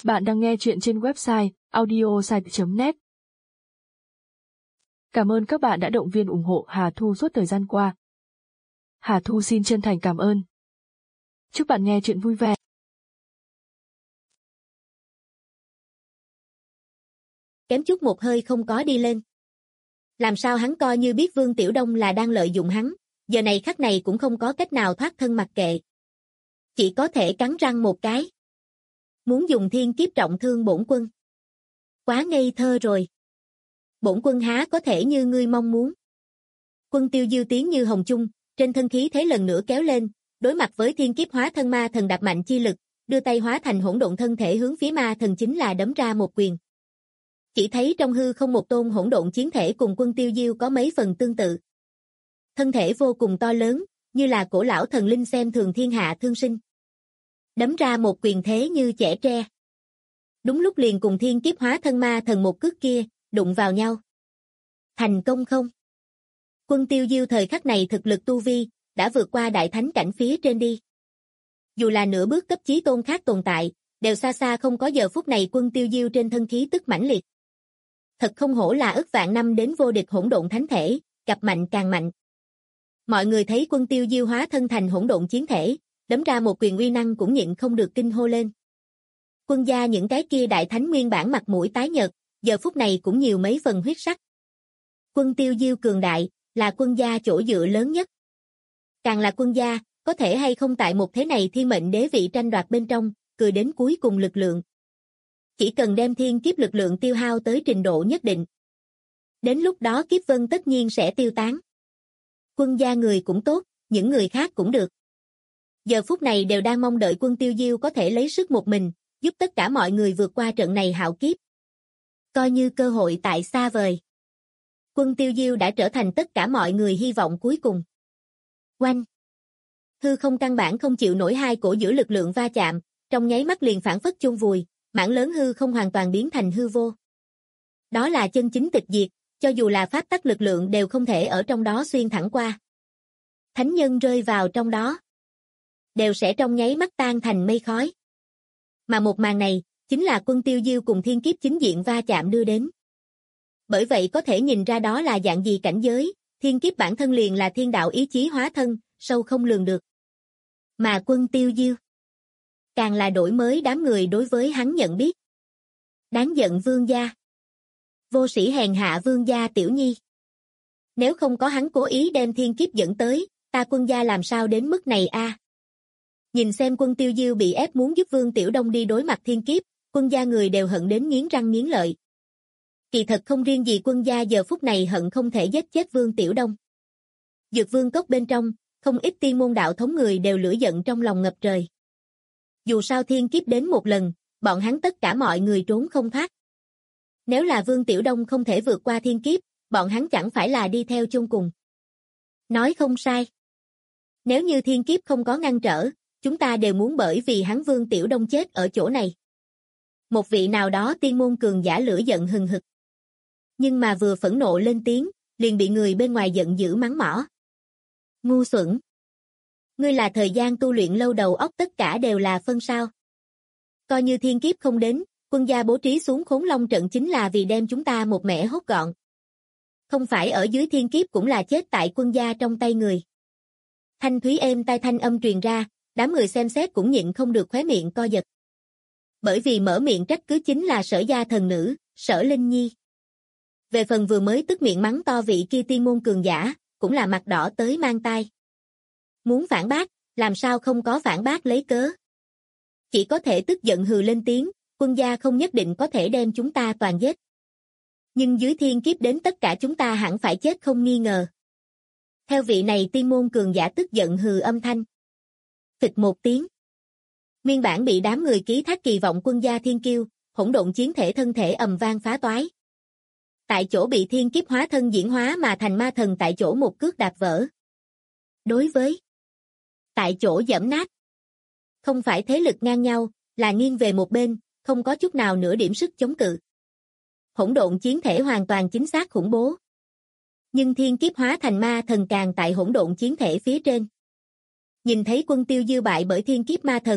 Bạn đang nghe chuyện trên website audiosite.net. Cảm ơn các bạn đã động viên ủng hộ Hà Thu suốt thời gian qua. Hà Thu xin chân thành cảm ơn. Chúc bạn nghe chuyện vui vẻ. Kém chút một hơi không có đi lên. Làm sao hắn coi như biết Vương Tiểu Đông là đang lợi dụng hắn, giờ này khắc này cũng không có cách nào thoát thân mặc kệ. Chỉ có thể cắn răng một cái. Muốn dùng thiên kiếp trọng thương bổn quân. Quá ngây thơ rồi. Bổn quân há có thể như ngươi mong muốn. Quân Tiêu Diêu tiến như hồng chung, trên thân khí thế lần nữa kéo lên, đối mặt với thiên kiếp hóa thân ma thần đạp mạnh chi lực, đưa tay hóa thành hỗn độn thân thể hướng phía ma thần chính là đấm ra một quyền. Chỉ thấy trong hư không một tôn hỗn độn chiến thể cùng Quân Tiêu Diêu có mấy phần tương tự. Thân thể vô cùng to lớn, như là cổ lão thần linh xem thường thiên hạ thương sinh. Đấm ra một quyền thế như chẻ tre. Đúng lúc liền cùng thiên kiếp hóa thân ma thần một cước kia, đụng vào nhau. Thành công không? Quân Tiêu Diêu thời khắc này thực lực tu vi, đã vượt qua đại thánh cảnh phía trên đi. Dù là nửa bước cấp chí tôn khác tồn tại, đều xa xa không có giờ phút này Quân Tiêu Diêu trên thân khí tức mãnh liệt. Thật không hổ là ức vạn năm đến vô địch hỗn độn thánh thể, gặp mạnh càng mạnh. Mọi người thấy Quân Tiêu Diêu hóa thân thành hỗn độn chiến thể, đấm ra một quyền uy năng cũng nhịn không được kinh hô lên. Quân gia những cái kia đại thánh nguyên bản mặt mũi tái nhợt, giờ phút này cũng nhiều mấy phần huyết sắc. Quân Tiêu Diêu cường đại, là quân gia chỗ dựa lớn nhất. Càng là quân gia, có thể hay không tại một thế này thiên mệnh đế vị tranh đoạt bên trong, cười đến cuối cùng lực lượng. Chỉ cần đem thiên kiếp lực lượng tiêu hao tới trình độ nhất định. Đến lúc đó kiếp vân tất nhiên sẽ tiêu tán. Quân gia người cũng tốt, những người khác cũng được. Giờ phút này đều đang mong đợi Quân Tiêu Diêu có thể lấy sức một mình, giúp tất cả mọi người vượt qua trận này hạo kiếp. Coi như cơ hội tại xa vời. Quân Tiêu Diêu đã trở thành tất cả mọi người hy vọng cuối cùng. Oanh! Hư không căn bản không chịu nổi hai cổ giữa lực lượng va chạm, trong nháy mắt liền phản phất chôn vùi, mảng lớn hư không hoàn toàn biến thành hư vô. Đó là chân chính tịch diệt, cho dù là pháp tắc lực lượng đều không thể ở trong đó xuyên thẳng qua. Thánh nhân rơi vào trong đó, đều sẽ trong nháy mắt tan thành mây khói. Mà một màn này, chính là Quân Tiêu Diêu cùng thiên kiếp chính diện va chạm đưa đến. Bởi vậy có thể nhìn ra đó là dạng gì cảnh giới, thiên kiếp bản thân liền là thiên đạo ý chí hóa thân, sâu không lường được. Mà Quân Tiêu Diêu, càng là đổi mới đám người đối với hắn nhận biết. Đáng giận vương gia. Vô sĩ hèn hạ vương gia tiểu nhi. Nếu không có hắn cố ý đem thiên kiếp dẫn tới, ta quân gia làm sao đến mức này a? Nhìn xem Quân Tiêu Diêu bị ép muốn giúp Vương Tiểu Đông đi đối mặt thiên kiếp, quân gia người đều hận đến nghiến răng nghiến lợi. Kỳ thật không riêng gì quân gia giờ phút này hận không thể giết chết Vương Tiểu Đông. Dược Vương cốc bên trong, không ít tiên môn đạo thống người đều lửa giận trong lòng ngập trời. Dù sao thiên kiếp đến một lần, bọn hắn tất cả mọi người trốn không thoát. Nếu là Vương Tiểu Đông không thể vượt qua thiên kiếp, bọn hắn chẳng phải là đi theo chung cùng. Nói không sai. Nếu như thiên kiếp không có ngăn trở, chúng ta đều muốn bởi vì hắn Vương Tiểu Đông chết ở chỗ này. Một vị nào đó tiên môn cường giả lửa giận hừng hực. Nhưng mà vừa phẫn nộ lên tiếng, liền bị người bên ngoài giận dữ mắng mỏ. Ngu xuẩn. Ngươi là thời gian tu luyện lâu đầu óc tất cả đều là phân sao. Coi như thiên kiếp không đến, quân gia bố trí xuống Khốn Long trận chính là vì đem chúng ta một mẻ hốt gọn. Không phải ở dưới thiên kiếp cũng là chết tại quân gia trong tay người. Thanh thúy êm tai thanh âm truyền ra, đám người xem xét cũng nhịn không được khóe miệng co giật. Bởi vì mở miệng trách cứ chính là Sở gia thần nữ, Sở Linh Nhi. Về phần vừa mới tức miệng mắng to vị kia tiên môn cường giả, cũng là mặt đỏ tới mang tai. Muốn phản bác, làm sao không có phản bác lấy cớ. Chỉ có thể tức giận hừ lên tiếng, quân gia không nhất định có thể đem chúng ta toàn giết. Nhưng dưới thiên kiếp đến tất cả chúng ta hẳn phải chết không nghi ngờ. Theo vị này tiên môn cường giả tức giận hừ âm thanh. Phịch một tiếng. Nguyên bản bị đám người ký thác kỳ vọng quân gia thiên kiêu, hỗn độn chiến thể thân thể ầm vang phá toái. Tại chỗ bị thiên kiếp hóa thân diễn hóa mà thành ma thần tại chỗ một cước đạp vỡ. Đối với tại chỗ giẫm nát. Không phải thế lực ngang nhau, là nghiêng về một bên, không có chút nào nửa điểm sức chống cự. Hỗn độn chiến thể hoàn toàn chính xác khủng bố. Nhưng thiên kiếp hóa thành ma thần càng tại hỗn độn chiến thể phía trên. Nhìn thấy Quân Tiêu Diêu bại bởi thiên kiếp ma thần,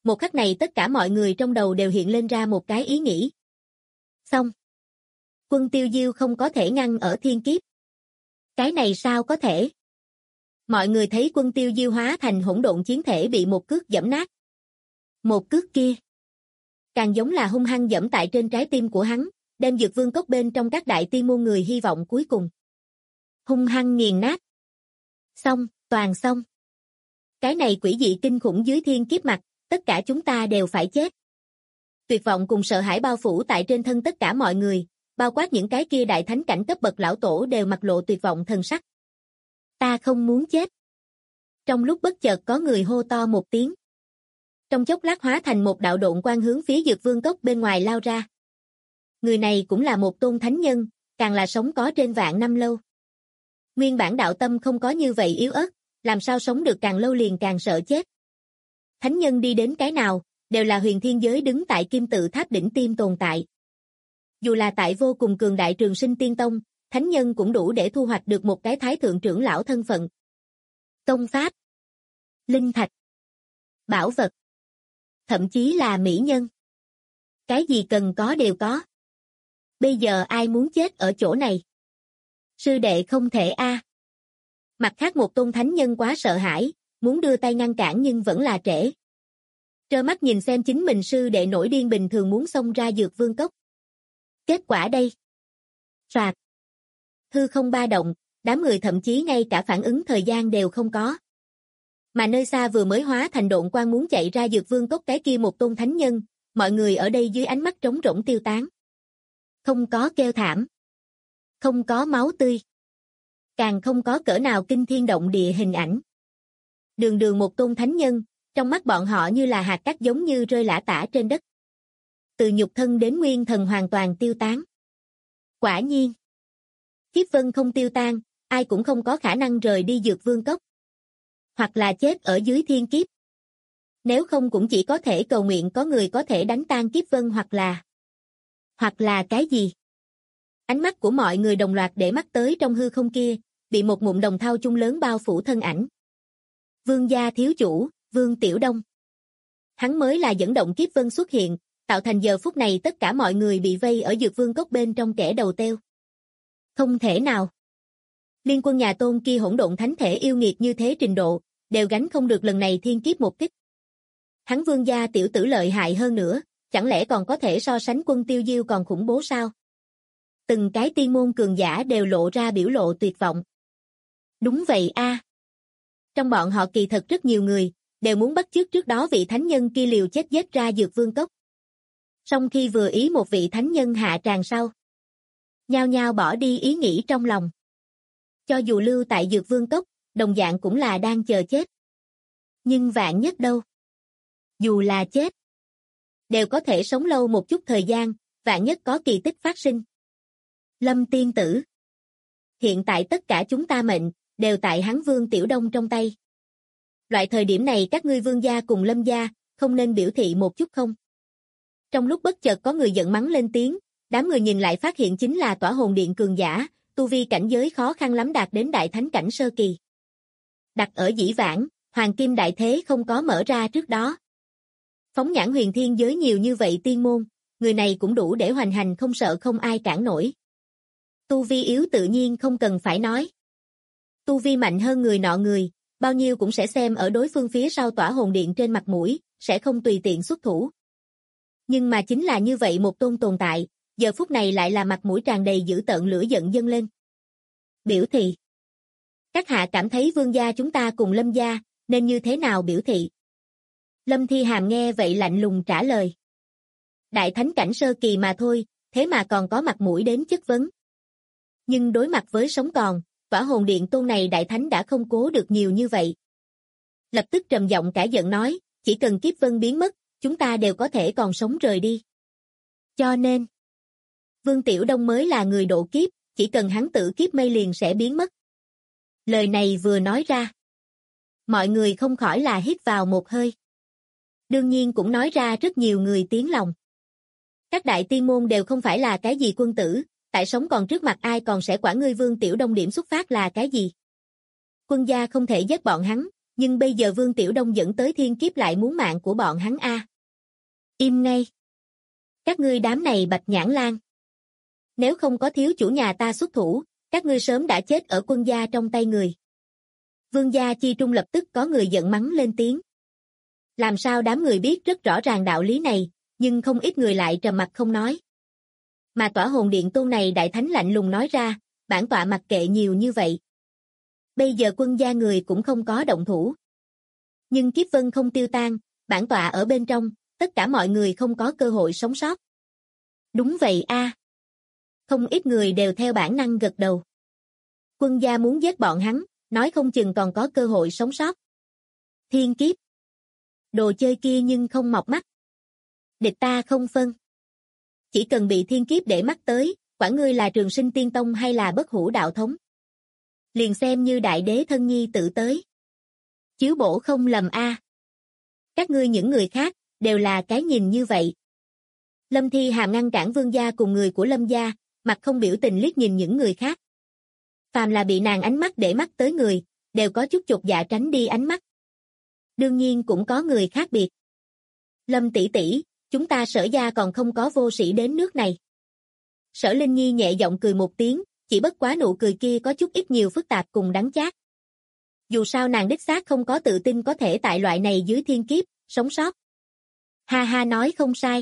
Một khắc này tất cả mọi người trong đầu đều hiện lên ra một cái ý nghĩ. Xong. Quân Tiêu Diêu không có thể ngăn ở thiên kiếp. Cái này sao có thể? Mọi người thấy Quân Tiêu Diêu hóa thành hỗn độn chiến thể bị một cước giẫm nát. Một cước kia càng giống là hung hăng giẫm tại trên trái tim của hắn, đem Dược Vương cốc bên trong các đại tiên môn người hy vọng cuối cùng hung hăng nghiền nát. Xong, toàn xong. Cái này quỷ dị kinh khủng dưới thiên kiếp mặt, tất cả chúng ta đều phải chết. Tuyệt vọng cùng sợ hãi bao phủ tại trên thân tất cả mọi người, bao quát những cái kia đại thánh cảnh cấp bậc lão tổ đều mặt lộ tuyệt vọng thần sắc. Ta không muốn chết. Trong lúc bất chợt có người hô to một tiếng. Trong chốc lát hóa thành một đạo độn quang hướng phía Dược Vương cốc bên ngoài lao ra. Người này cũng là một tôn thánh nhân, càng là sống có trên vạn năm lâu. Nguyên bản đạo tâm không có như vậy yếu ớt, làm sao sống được càng lâu liền càng sợ chết. Thánh nhân đi đến cái nào, đều là huyền thiên giới đứng tại kim tự tháp đỉnh tiêm tồn tại. Dù là tại vô cùng cường đại Trường Sinh Tiên Tông, thánh nhân cũng đủ để thu hoạch được một cái thái thượng trưởng lão thân phận. Công pháp, linh thạch, bảo vật, thậm chí là mỹ nhân. Cái gì cần có đều có. Bây giờ ai muốn chết ở chỗ này? Sư đệ không thể a. Mặt khác một tôn thánh nhân quá sợ hãi, muốn đưa tay ngăn cản nhưng vẫn là trễ. Trơ mắt nhìn xem chính mình sư đệ nổi điên bình thường muốn xông ra Dược Vương cốc. Kết quả đây. Soạt. Hư không ba động, đám người thậm chí ngay cả phản ứng thời gian đều không có. Mà nơi xa vừa mới hóa thành độn quang muốn chạy ra Dược Vương cốc cái kia một tôn thánh nhân, mọi người ở đây dưới ánh mắt trống rỗng tiêu tán. Không có kêu thảm. Không có máu tươi. Càng không có cỡ nào kinh thiên động địa hình ảnh. Đường đường một tôn thánh nhân, trong mắt bọn họ như là hạt cát giống như rơi lả tả trên đất. Từ nhục thân đến nguyên thần hoàn toàn tiêu tán. Quả nhiên. Kiếp vân không tiêu tan, ai cũng không có khả năng rời đi Dược Vương cốc. Hoặc là chết ở dưới thiên kiếp. Nếu không cũng chỉ có thể cầu nguyện có người có thể đánh tan kiếp vân hoặc là cái gì. Ánh mắt của mọi người đồng loạt để mắt tới trong hư không kia, bị một ngụm đồng thau chung lớn bao phủ thân ảnh. Vương gia thiếu chủ, Vương Tiểu Đông. Hắn mới là dẫn động kiếp vân xuất hiện, tạo thành giờ phút này tất cả mọi người bị vây ở Dược Vương cốc bên trong kẻ đầu têu. Không thể nào. Liên quân nhà Tôn kia hỗn độn thánh thể yêu nghiệt như thế trình độ, đều gánh không được lần này thiên kiếp một kích. Hắn Vương gia tiểu tử lợi hại hơn nữa, chẳng lẽ còn có thể so sánh Quân Tiêu Diêu còn khủng bố sao? Từng cái tiên môn cường giả đều lộ ra biểu lộ tuyệt vọng. Đúng vậy a. Trong bọn họ kỳ thật rất nhiều người, đều muốn bắt chước trước đó vị thánh nhân kia liều chết giết ra Dược Vương cốc. Song khi vừa ý một vị thánh nhân hạ tràng sau, nhao nhao bỏ đi ý nghĩ trong lòng. Cho dù lưu tại Dược Vương cốc, đồng dạng cũng là đang chờ chết. Nhưng vạn nhất đâu? Dù là chết, đều có thể sống lâu một chút thời gian, vạn nhất có kỳ tích phát sinh. Lâm tiên tử. Hiện tại tất cả chúng ta mệnh, đều tại hắn Vương Tiểu Đông trong tay. Loại thời điểm này các ngươi Vương gia cùng Lâm gia, không nên biểu thị một chút không? Trong lúc bất chợt có người giận mắng lên tiếng, đám người nhìn lại phát hiện chính là Tỏa Hồn Điện cường giả, tu vi cảnh giới khó khăn lắm đạt đến đại thánh cảnh sơ kỳ. Đặt ở dĩ vãng, Hoàng Kim Đại Thế không có mở ra trước đó. Phóng nhãn huyền thiên giới nhiều như vậy tiên môn, người này cũng đủ để hoành hành không sợ không ai cản nổi. Tu vi yếu tự nhiên không cần phải nói. Tu vi mạnh hơn người nọ người, bao nhiêu cũng sẽ xem ở đối phương phía sau Tỏa Hồn Điện trên mặt mũi, sẽ không tùy tiện xuất thủ. Nhưng mà chính là như vậy một tôn tồn tại, giờ phút này lại là mặt mũi tràn đầy dữ tợn lửa giận dâng lên. Biểu thị. Các hạ cảm thấy Vương gia chúng ta cùng Lâm gia, nên như thế nào biểu thị? Lâm Thi Hàm nghe vậy lạnh lùng trả lời. Đại thánh cảnh sơ kỳ mà thôi, thế mà còn có mặt mũi đến chất vấn. Nhưng đối mặt với sống còn, Tỏa Hồn Điện tôn này đại thánh đã không cố được nhiều như vậy. Lập tức trầm giọng cả giận nói, chỉ cần kiếp vân biến mất, chúng ta đều có thể còn sống rời đi. Cho nên, Vương Tiểu Đông mới là người độ kiếp, chỉ cần hắn tự kiếp mây liền sẽ biến mất. Lời này vừa nói ra, mọi người không khỏi là hít vào một hơi. Đương nhiên cũng nói ra rất nhiều người tiếng lòng. Các đại tiên môn đều không phải là cái gì quân tử, tại sống còn trước mặt ai còn sẽ quản ngươi Vương Tiểu Đông điểm xuất phát là cái gì. Quân gia không thể giết bọn hắn, nhưng bây giờ Vương Tiểu Đông dẫn tới thiên kiếp lại muốn mạng của bọn hắn a. Im ngay. Các ngươi đám này bạch nhãn lang. Nếu không có thiếu chủ nhà ta xuất thủ, các ngươi sớm đã chết ở quân gia trong tay người. Vương gia chi trung lập tức có người giận mắng lên tiếng. Làm sao đám người biết rất rõ ràng đạo lý này, nhưng không ít người lại trầm mặc không nói. Mà tỏa hồn điện tôn này đại thánh lạnh lùng nói ra, bản tọa mặc kệ nhiều như vậy. Bây giờ quân gia người cũng không có động thủ. Nhưng kiếp vân không tiêu tan, bản tọa ở bên trong, tất cả mọi người không có cơ hội sống sót. Đúng vậy a. Không ít người đều theo bản năng gật đầu. Quân gia muốn giết bọn hắn, nói không chừng còn có cơ hội sống sót. Thiên kiếp. Đồ chơi kia nhưng không mọc mắt. Địch ta không phân. Chỉ cần bị thiên kiếp để mắt tới, quản ngươi là Trường Sinh Tiên Tông hay là Bất Hủ Đạo Thống. Liền xem như đại đế thân nhi tự tới. Chiếu bổ không lầm a. Các ngươi những người khác, đều là cái nhìn như vậy. Lâm Thi Hàm ngăn cản Vương gia cùng người của Lâm gia, mặt không biểu tình liếc nhìn những người khác. Phàm là bị nàng ánh mắt để mắt tới người, đều có chút chột dạ tránh đi ánh mắt. Đương nhiên cũng có người khác biệt. Lâm tỷ tỷ, chúng ta Sở gia còn không có vô sĩ đến nước này. Sở Linh Nhi nhẹ giọng cười một tiếng, chỉ bất quá nụ cười kia có chút ít nhiều phức tạp cùng đắng chát. Dù sao nàng đích xác không có tự tin có thể tại loại này dưới thiên kiếp, sống sót. Ha ha nói không sai.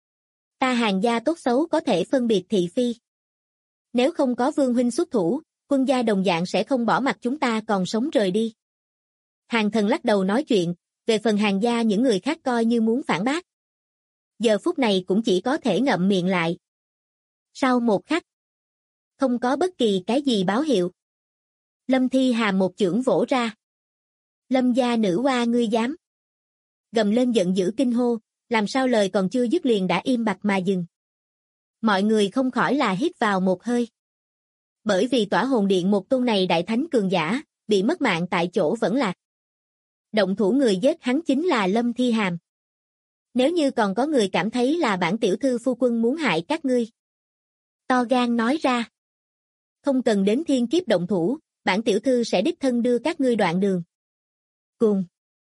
Ta Hàn gia tốt xấu có thể phân biệt thị phi. Nếu không có Vương huynh xuất thủ, quân gia đồng dạng sẽ không bỏ mặc chúng ta còn sống rời đi. Hàn Thần lắc đầu nói chuyện, về phần Hàn gia những người khác coi như muốn phản bác. Giờ phút này cũng chỉ có thể ngậm miệng lại. Sau một khắc, không có bất kỳ cái gì báo hiệu. Lâm Thi Hàm một chưởng vỗ ra. Lâm gia nữ oa ngươi dám. Gầm lên giận dữ kinh hô, làm sao lời còn chưa dứt liền đã im bặt mà dừng. Mọi người không khỏi là hít vào một hơi. Bởi vì tỏa hồn điện một tôn này đại thánh cường giả, bị mất mạng tại chỗ vẫn lạc. Động thủ người giết hắn chính là Lâm Thi Hàm. Nếu như còn có người cảm thấy là bản tiểu thư phu quân muốn hại các ngươi. To gan nói ra. Không cần đến thiên kiếp động thủ, bản tiểu thư sẽ đích thân đưa các ngươi đoạn đường. Cùng.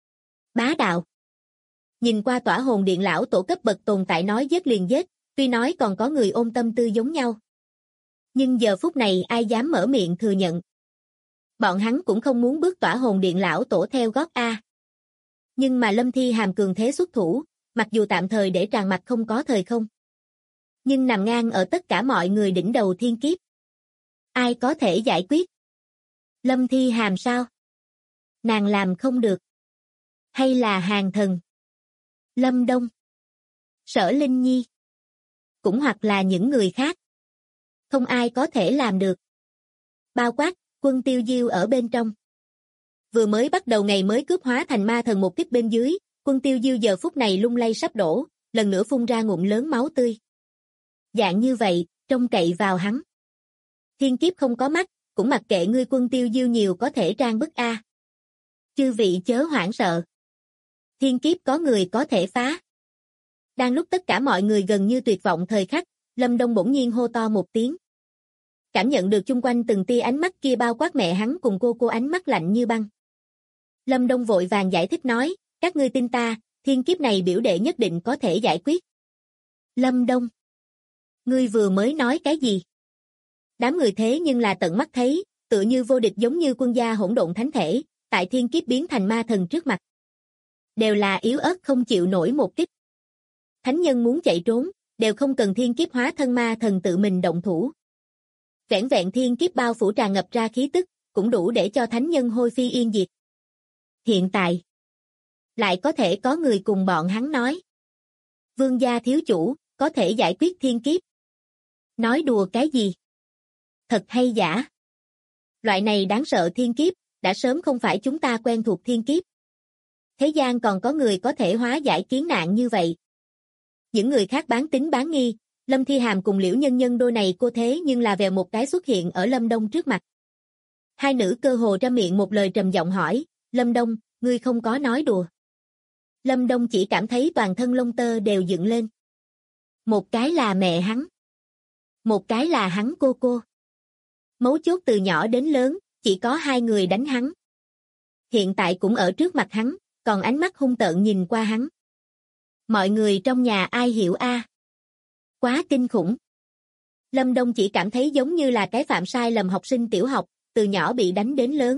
Bá đạo. Nhìn qua tỏa hồn điện lão tổ cấp bậc tồn tại nói giết liền giết, tuy nói còn có người ôm tâm tư giống nhau. Nhưng giờ phút này ai dám mở miệng thừa nhận. Bọn hắn cũng không muốn bước tỏa hồn điện lão tổ theo gót A. Nhưng mà Lâm Thi Hàm cường thế xuất thủ, mặc dù tạm thời để tràn mặt không có thời không. Nhưng nằm ngang ở tất cả mọi người đỉnh đầu thiên kiếp. Ai có thể giải quyết? Lâm Thi Hàm sao? Nàng làm không được. Hay là Hàn Thần? Lâm Đông? Sở Linh Nhi? Cũng hoặc là những người khác? Không ai có thể làm được. Bao quát, Quân Tiêu Diêu ở bên trong. Vừa mới bắt đầu ngày mới cướp hóa thành ma thần một kích bên dưới, Quân Tiêu Diêu giờ phút này lung lay sắp đổ, lần nữa phun ra ngụm lớn máu tươi. Dạng như vậy, trông cậy vào hắn. Thiên kiếp không có mắt, cũng mặc kệ ngươi Quân Tiêu Diêu nhiều có thể trang bức A. Chư vị chớ hoảng sợ. Thiên kiếp có người có thể phá. Đang lúc tất cả mọi người gần như tuyệt vọng thời khắc, Lâm Đông bỗng nhiên hô to một tiếng. Cảm nhận được chung quanh từng tia ánh mắt kia bao quát mẹ hắn cùng cô ánh mắt lạnh như băng. Lâm Đông vội vàng giải thích nói, các ngươi tin ta, thiên kiếp này biểu đệ nhất định có thể giải quyết. Lâm Đông. Ngươi vừa mới nói cái gì? Đám người thế nhưng là tận mắt thấy, tựa như vô địch giống như quân gia hỗn độn thánh thể, tại thiên kiếp biến thành ma thần trước mặt. Đều là yếu ớt không chịu nổi một kích. Thánh nhân muốn chạy trốn, đều không cần thiên kiếp hóa thân ma thần tự mình động thủ. Vẻn vẹn thiên kiếp bao phủ tràn ngập ra khí tức, cũng đủ để cho thánh nhân hôi phi yên diệt. Hiện tại, lại có thể có người cùng bọn hắn nói. Vương gia thiếu chủ, có thể giải quyết thiên kiếp. Nói đùa cái gì? Thật hay giả? Loại này đáng sợ thiên kiếp, đã sớm không phải chúng ta quen thuộc thiên kiếp. Thế gian còn có người có thể hóa giải kiến nạn như vậy. Những người khác bán tín bán nghi, Lâm Thi Hàm cùng Liễu Nhân Nhân đôi này cô thế nhưng là vèo một cái xuất hiện ở Lâm Đông trước mặt. Hai nữ cơ hồ ra miệng một lời trầm giọng hỏi, Lâm Đông, ngươi không có nói đùa. Lâm Đông chỉ cảm thấy toàn thân lông tơ đều dựng lên. Một cái là mẹ hắn. Một cái là hắn cô. Mấu chốt từ nhỏ đến lớn, chỉ có hai người đánh hắn. hiện tại cũng ở trước mặt hắn, còn ánh mắt hung tợn nhìn qua hắn. Mọi người trong nhà ai hiểu a? Quá kinh khủng. Lâm Đông chỉ cảm thấy giống như là cái phạm sai lầm học sinh tiểu học, từ nhỏ bị đánh đến lớn.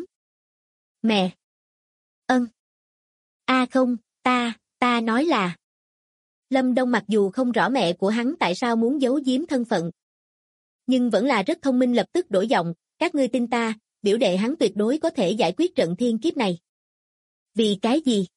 Mẹ. Ân. Không, ta nói là. Lâm Đông mặc dù không rõ mẹ của hắn tại sao muốn giấu giếm thân phận, nhưng vẫn là rất thông minh, lập tức đổi giọng, các ngươi tin ta, biểu đệ hắn tuyệt đối có thể giải quyết trận thiên kiếp này. Vì cái gì?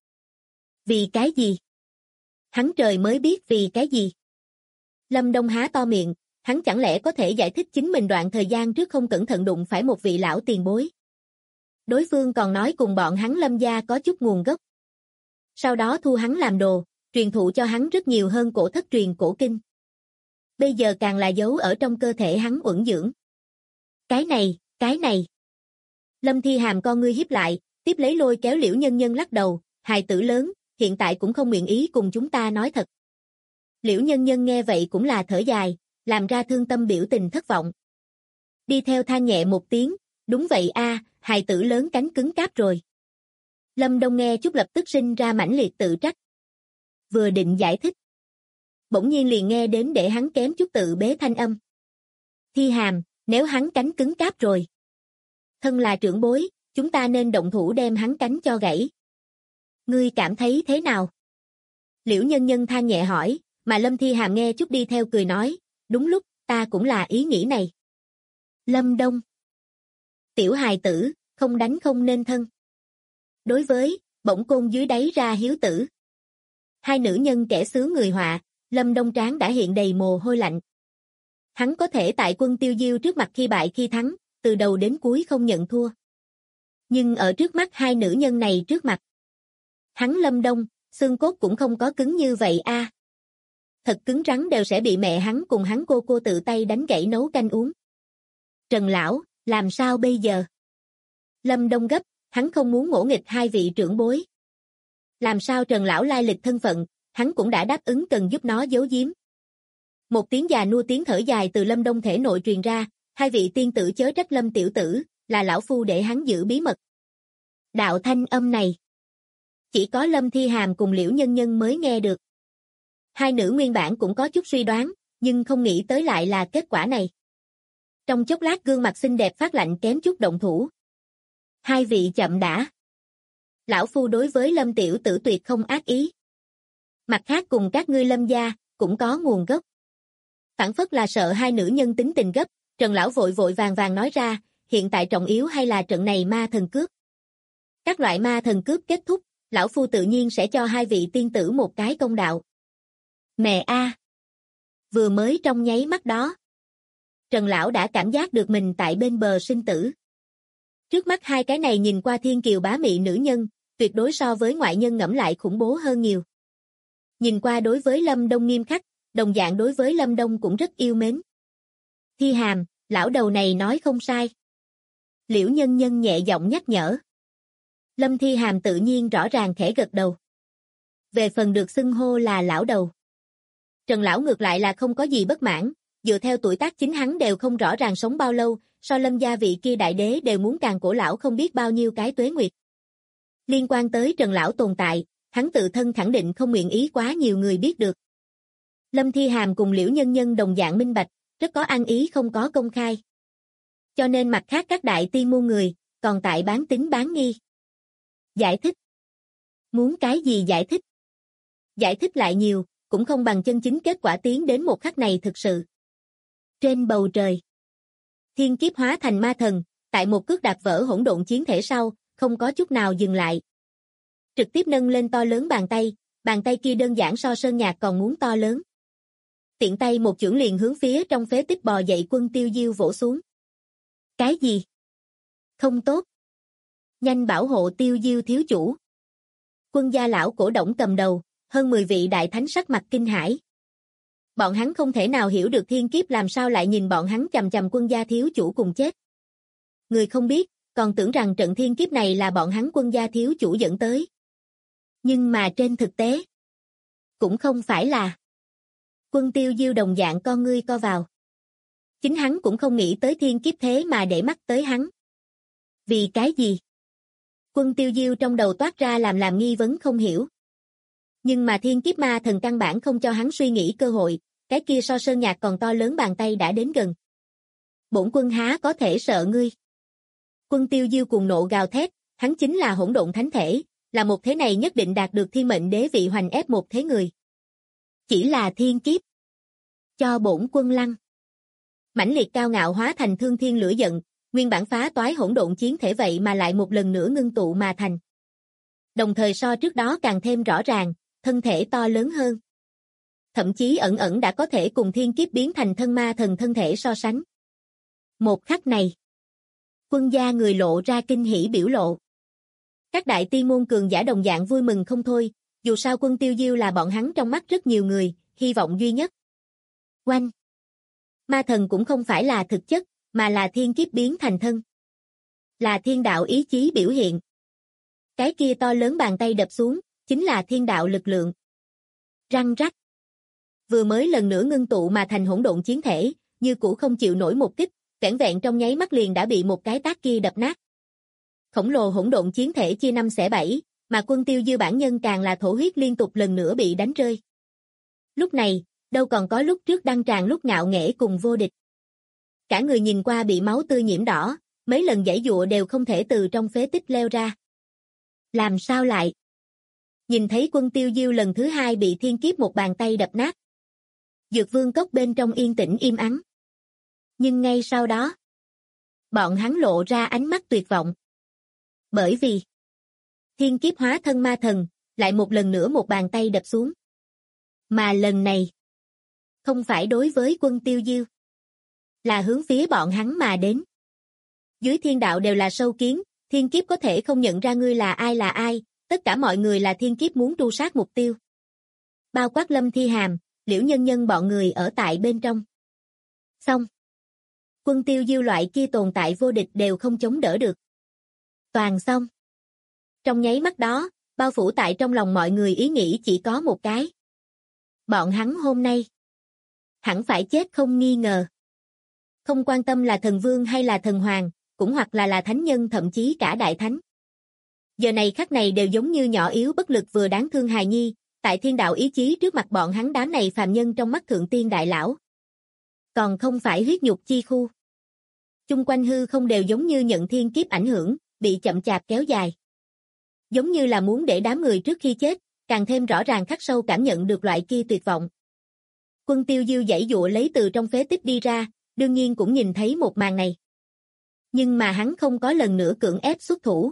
Vì cái gì? Hắn trời mới biết vì cái gì. Lâm Đông há to miệng, hắn chẳng lẽ có thể giải thích chính mình đoạn thời gian trước không cẩn thận đụng phải một vị lão tiền bối. Đối phương còn nói cùng bọn hắn Lâm gia có chút nguồn gốc. Sau đó thu hắn làm đồ, truyền thụ cho hắn rất nhiều hơn cổ thất truyền cổ kinh. Bây giờ càng là giấu ở trong cơ thể hắn uẩn dưỡng. Cái này. Lâm Thi Hàm con ngươi híp lại, tiếp lấy lôi kéo Liễu Nhân Nhân lắc đầu, hài tử lớn, hiện tại cũng không nguyện ý cùng chúng ta nói thật. Liễu Nhân Nhân nghe vậy cũng là thở dài, làm ra thương tâm biểu tình thất vọng. Đi theo than nhẹ một tiếng, đúng vậy a, hài tử lớn cánh cứng cáp rồi. Lâm Đông nghe chút lập tức sinh ra mãnh liệt tự trách. Vừa định giải thích, bỗng nhiên liền nghe đến để hắn kém chút tự bế thanh âm. Thi Hàm, nếu hắn cánh cứng cáp rồi, thân là trưởng bối, chúng ta nên động thủ đem hắn cánh cho gãy. Ngươi cảm thấy thế nào? Liễu Nhân Nhân than nhẹ hỏi, mà Lâm Thi Hàm nghe chút đi theo cười nói, đúng lúc, ta cũng là ý nghĩ này. Lâm Đông. Tiểu hài tử, không đánh không nên thân. Đối với, bỗng côn dưới đáy ra hiếu tử. Hai nữ nhân kẻ xứ người họa, Lâm Đông trán đã hiện đầy mồ hôi lạnh. Hắn có thể tại Quân Tiêu Diêu trước mặt khi bại khi thắng, từ đầu đến cuối không nhận thua. Nhưng ở trước mắt hai nữ nhân này trước mặt, hắn Lâm Đông, xương cốt cũng không có cứng như vậy a. Thật cứng rắn đều sẽ bị mẹ hắn cùng hắn cô tự tay đánh gãy nấu canh uống. Trần lão, làm sao bây giờ? Lâm Đông gấp, hắn không muốn ngỗ nghịch hai vị trưởng bối. Làm sao Trần lão lai lịch thân phận, hắn cũng đã đáp ứng cần giúp nó giấu giếm. Một tiếng già nua tiếng thở dài từ Lâm Đông thể nội truyền ra, hai vị tiên tử chớ trách Lâm tiểu tử, là lão phu để hắn giữ bí mật. Đạo thanh âm này, chỉ có Lâm Thi Hàm cùng Liễu Nhân Nhân mới nghe được. Hai nữ nguyên bản cũng có chút suy đoán, nhưng không nghĩ tới lại là kết quả này. Trong chốc lát gương mặt xinh đẹp phát lạnh kém chút động thủ. Hai vị chậm đã. Lão phu đối với Lâm tiểu tử tuyệt không ác ý. Mặt khác cùng các ngươi Lâm gia, cũng có nguồn gốc. Phản phất là sợ hai nữ nhân tính tình gấp, Trần lão vội vội vàng vàng nói ra, hiện tại trọng yếu hay là trận này ma thần cướp. Các loại ma thần cướp kết thúc, lão phu tự nhiên sẽ cho hai vị tiên tử một cái công đạo. Mẹ a! Vừa mới trong nháy mắt đó, Trần lão đã cảm giác được mình tại bên bờ sinh tử. Trước mắt hai cái này nhìn qua thiên kiều bá mị nữ nhân, tuyệt đối so với ngoại nhân ngẫm lại khủng bố hơn nhiều. Nhìn qua đối với Lâm Đông nghiêm khắc, đồng dạng đối với Lâm Đông cũng rất yêu mến. Thi Hàm, lão đầu này nói không sai. Liễu Nhân Nhân nhẹ giọng nhắc nhở. Lâm Thi Hàm tự nhiên rõ ràng khẽ gật đầu. Về phần được xưng hô là lão đầu, Trần lão ngược lại là không có gì bất mãn, dựa theo tuổi tác chính hắn đều không rõ ràng sống bao lâu, so Lâm gia vị kia đại đế đều muốn càng cổ lão không biết bao nhiêu cái tuế nguyệt. Liên quan tới Trần lão tồn tại, hắn tự thân khẳng định không nguyện ý quá nhiều người biết được. Lâm Thi Hàm cùng Liễu Nhân Nhân đồng dạng minh bạch, rất có ăn ý không có công khai. Cho nên mặt khác các đại tiên môn người, còn tại bán tín bán nghi. Giải thích. Muốn cái gì giải thích? Giải thích lại nhiều, cũng không bằng chân chính kết quả tiến đến một khắc này thực sự. Trên bầu trời, thiên kiếp hóa thành ma thần, tại một cước đạp vỡ hỗn độn chiến thể sau, không có chút nào dừng lại. Trực tiếp nâng lên to lớn bàn tay kia đơn giản so sơn nhạc còn muốn to lớn. Tiện tay một chưởng liền hướng phía trong phế tích bò dậy Quân Tiêu Diêu vỗ xuống. Cái gì? Không tốt. Nhanh bảo hộ Tiêu Diêu thiếu chủ. Quân gia lão cổ động cầm đầu, hơn 10 vị đại thánh sắc mặt kinh hãi. Bọn hắn không thể nào hiểu được thiên kiếp làm sao lại nhìn bọn hắn chằm chằm Quân gia thiếu chủ cùng chết. Người không biết, còn tưởng rằng trận thiên kiếp này là bọn hắn Quân gia thiếu chủ dẫn tới. Nhưng mà trên thực tế, cũng không phải là. Quân Tiêu Diêu đồng dạng con ngươi co vào. Chính hắn cũng không nghĩ tới thiên kiếp thế mà để mắt tới hắn. Vì cái gì? Quân Tiêu Diêu trong đầu toát ra làm nghi vấn không hiểu. Nhưng mà thiên kiếp ma thần căn bản không cho hắn suy nghĩ cơ hội, cái kia so sơn nhạc còn to lớn bàn tay đã đến gần. Bổn quân há có thể sợ ngươi. Quân Tiêu Diêu cùng nộ gào thét, hắn chính là hỗn độn thánh thể, là một thế này nhất định đạt được thiên mệnh đế vị hoành ép một thế người. Chỉ là thiên kiếp. Cho bổn quân lăn. Mãnh liệt cao ngạo hóa thành thương thiên lửa giận, nguyên bản phá toái hỗn độn chiến thể vậy mà lại một lần nữa ngưng tụ mà thành. Đồng thời so trước đó càng thêm rõ ràng, thân thể to lớn hơn. Thậm chí ẩn ẩn đã có thể cùng thiên kiếp biến thành thân ma thần thân thể so sánh. Một khắc này, quân gia người lộ ra kinh hỉ biểu lộ. Các đại tiên môn cường giả đồng dạng vui mừng không thôi, dù sao Quân Tiêu Diêu là bọn hắn trong mắt rất nhiều người, hy vọng duy nhất. Oanh! Ma thần cũng không phải là thực chất, mà là thiên kiếp biến thành thân. Là thiên đạo ý chí biểu hiện. Cái kia to lớn bàn tay đập xuống, chính là thiên đạo lực lượng. Răng rắc. Vừa mới lần nữa ngưng tụ mà thành hỗn độn chiến thể, như cũ không chịu nổi một kích, vẻn vẹn trong nháy mắt liền đã bị một cái tát kia đập nát. Khổng lồ hỗn độn chiến thể chia 5 xẻ 7, mà Quân Tiêu Diêu bản nhân càng là thổ huyết liên tục lần nữa bị đánh rơi. Lúc này, đâu còn có lúc trước đăng tràn lúc ngạo nghễ cùng vô địch. Cả người nhìn qua bị máu tươi nhiễm đỏ, mấy lần giãy giụa đều không thể từ trong phế tích leo ra. Làm sao lại? Nhìn thấy Quân Tiêu Diêu lần thứ 2 bị thiên kiếp một bàn tay đập nát. Dược Vương cốc bên trong yên tĩnh im ắng. Nhưng ngay sau đó, bọn hắn lộ ra ánh mắt tuyệt vọng. Bởi vì, thiên kiếp hóa thân ma thần, lại một lần nữa một bàn tay đập xuống. Mà lần này, không phải đối với Quân Tiêu Diêu, là hướng phía bọn hắn mà đến. Dưới thiên đạo đều là sâu kiến, thiên kiếp có thể không nhận ra ngươi là ai, tất cả mọi người là thiên kiếp muốn tru sát mục tiêu. Bao quát Lâm Thi Hàm, Liễu Nhân Nhân bọn người ở tại bên trong. Xong. Quân Tiêu Diêu loại kia tồn tại vô địch đều không chống đỡ được. Toàn xong. Trong nháy mắt đó, bao phủ tại trong lòng mọi người ý nghĩ chỉ có một cái. Bọn hắn hôm nay hẳn phải chết không nghi ngờ. Không quan tâm là thần vương hay là thần hoàng, cũng hoặc là thánh nhân thậm chí cả đại thánh. Giờ này khắc này đều giống như nhỏ yếu bất lực vừa đáng thương hài nhi, tại thiên đạo ý chí trước mặt bọn hắn đám này phàm nhân trong mắt thượng tiên đại lão. Còn không phải huyết nhục chi khu. Chung quanh hư không đều giống như nhận thiên kiếp ảnh hưởng, bị chậm chạp kéo dài. Giống như là muốn để đám người trước khi chết, càng thêm rõ ràng khắc sâu cảm nhận được loại kia tuyệt vọng. Quân Tiêu Diêu giãy giụa lấy từ trong phế tích đi ra, đương nhiên cũng nhìn thấy một màn này. Nhưng mà hắn không có lần nữa cưỡng ép xuất thủ.